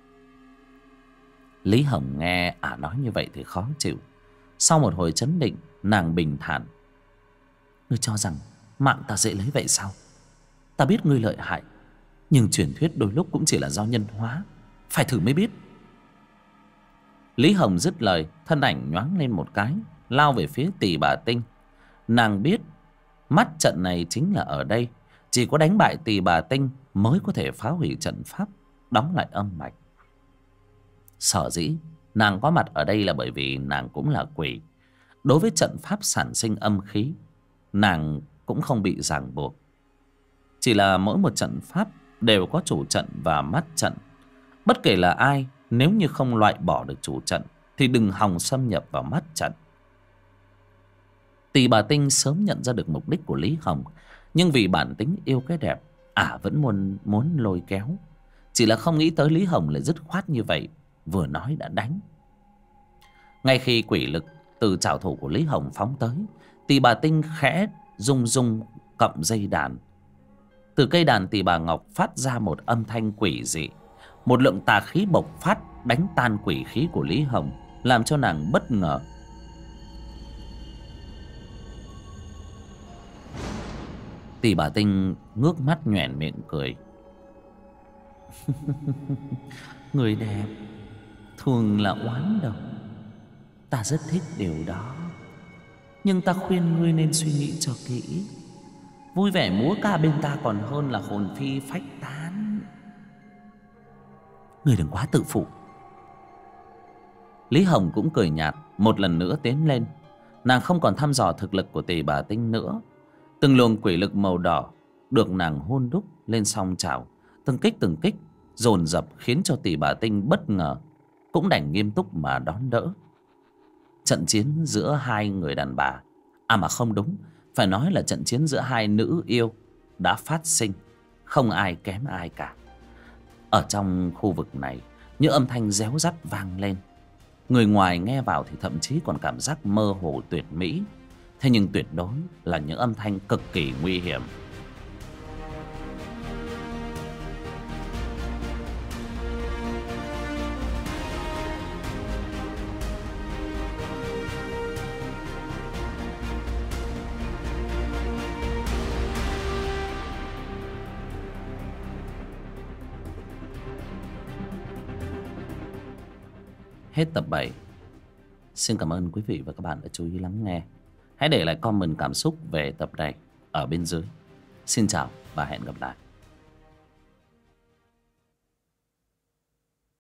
Lý Hồng nghe nói như vậy thì khó chịu. Sau một hồi chấn định, nàng bình thản: Ngươi cho rằng mạng ta dễ lấy vậy sao? Ta biết ngươi lợi hại, nhưng truyền thuyết đôi lúc cũng chỉ là do nhân hóa, phải thử mới biết. Lý Hồng dứt lời, thân ảnh nhoáng lên một cái, lao về phía Tỳ Bà Tinh. Nàng biết mắt trận này chính là ở đây, chỉ có đánh bại Tỳ Bà Tinh mới có thể phá hủy trận pháp, đóng lại âm mạch. Sở dĩ nàng có mặt ở đây là bởi vì nàng cũng là quỷ. Đối với trận pháp sản sinh âm khí, nàng cũng không bị ràng buộc. Chỉ là mỗi một trận pháp đều có chủ trận và mắt trận. Bất kể là ai, nếu như không loại bỏ được chủ trận thì đừng hòng xâm nhập vào mắt trận. Tỳ Bà Tinh sớm nhận ra được mục đích của Lý Hồng, nhưng vì bản tính yêu cái đẹp, vẫn muốn lôi kéo. Chỉ là không nghĩ tới Lý Hồng lại dứt khoát như vậy, vừa nói đã đánh. Ngay khi quỷ lực từ trảo thủ của Lý Hồng phóng tới, Tỳ Bà Tinh khẽ rung rung cọng dây đàn. Từ cây đàn tỳ bà ngọc phát ra một âm thanh quỷ dị. Một lượng tà khí bộc phát đánh tan quỷ khí của Lý Hồng, làm cho nàng bất ngờ. Tỳ Bà Tinh ngước mắt nhoẻn miệng cười. Người đẹp thường là oán độc, ta rất thích điều đó. Nhưng ta khuyên ngươi nên suy nghĩ cho kỹ. Vui vẻ múa ca bên ta còn hơn là hồn phi phách tán. Ngươi đừng quá tự phụ. Lý Hồng cũng cười nhạt, một lần nữa tiến lên. Nàng không còn thăm dò thực lực của Tỳ Bà Tinh nữa. Từng luồng quỷ lực màu đỏ được nàng hôn đúc lên song chảo, từng kích dồn dập khiến cho Tỳ Bà Tinh bất ngờ, cũng đành nghiêm túc mà đón đỡ. Trận chiến giữa hai người đàn bà, mà không đúng, phải nói là trận chiến giữa hai nữ yêu đã phát sinh, không ai kém ai cả. Ở trong khu vực này, những âm thanh réo rắt vang lên. Người ngoài nghe vào thì thậm chí còn cảm giác mơ hồ tuyệt mỹ. Thế nhưng tuyệt đối là những âm thanh cực kỳ nguy hiểm. Hết tập 7. Xin cảm ơn quý vị và các bạn đã chú ý lắng nghe. Hãy để lại comment cảm xúc về tập này ở bên dưới. Xin chào và hẹn gặp lại.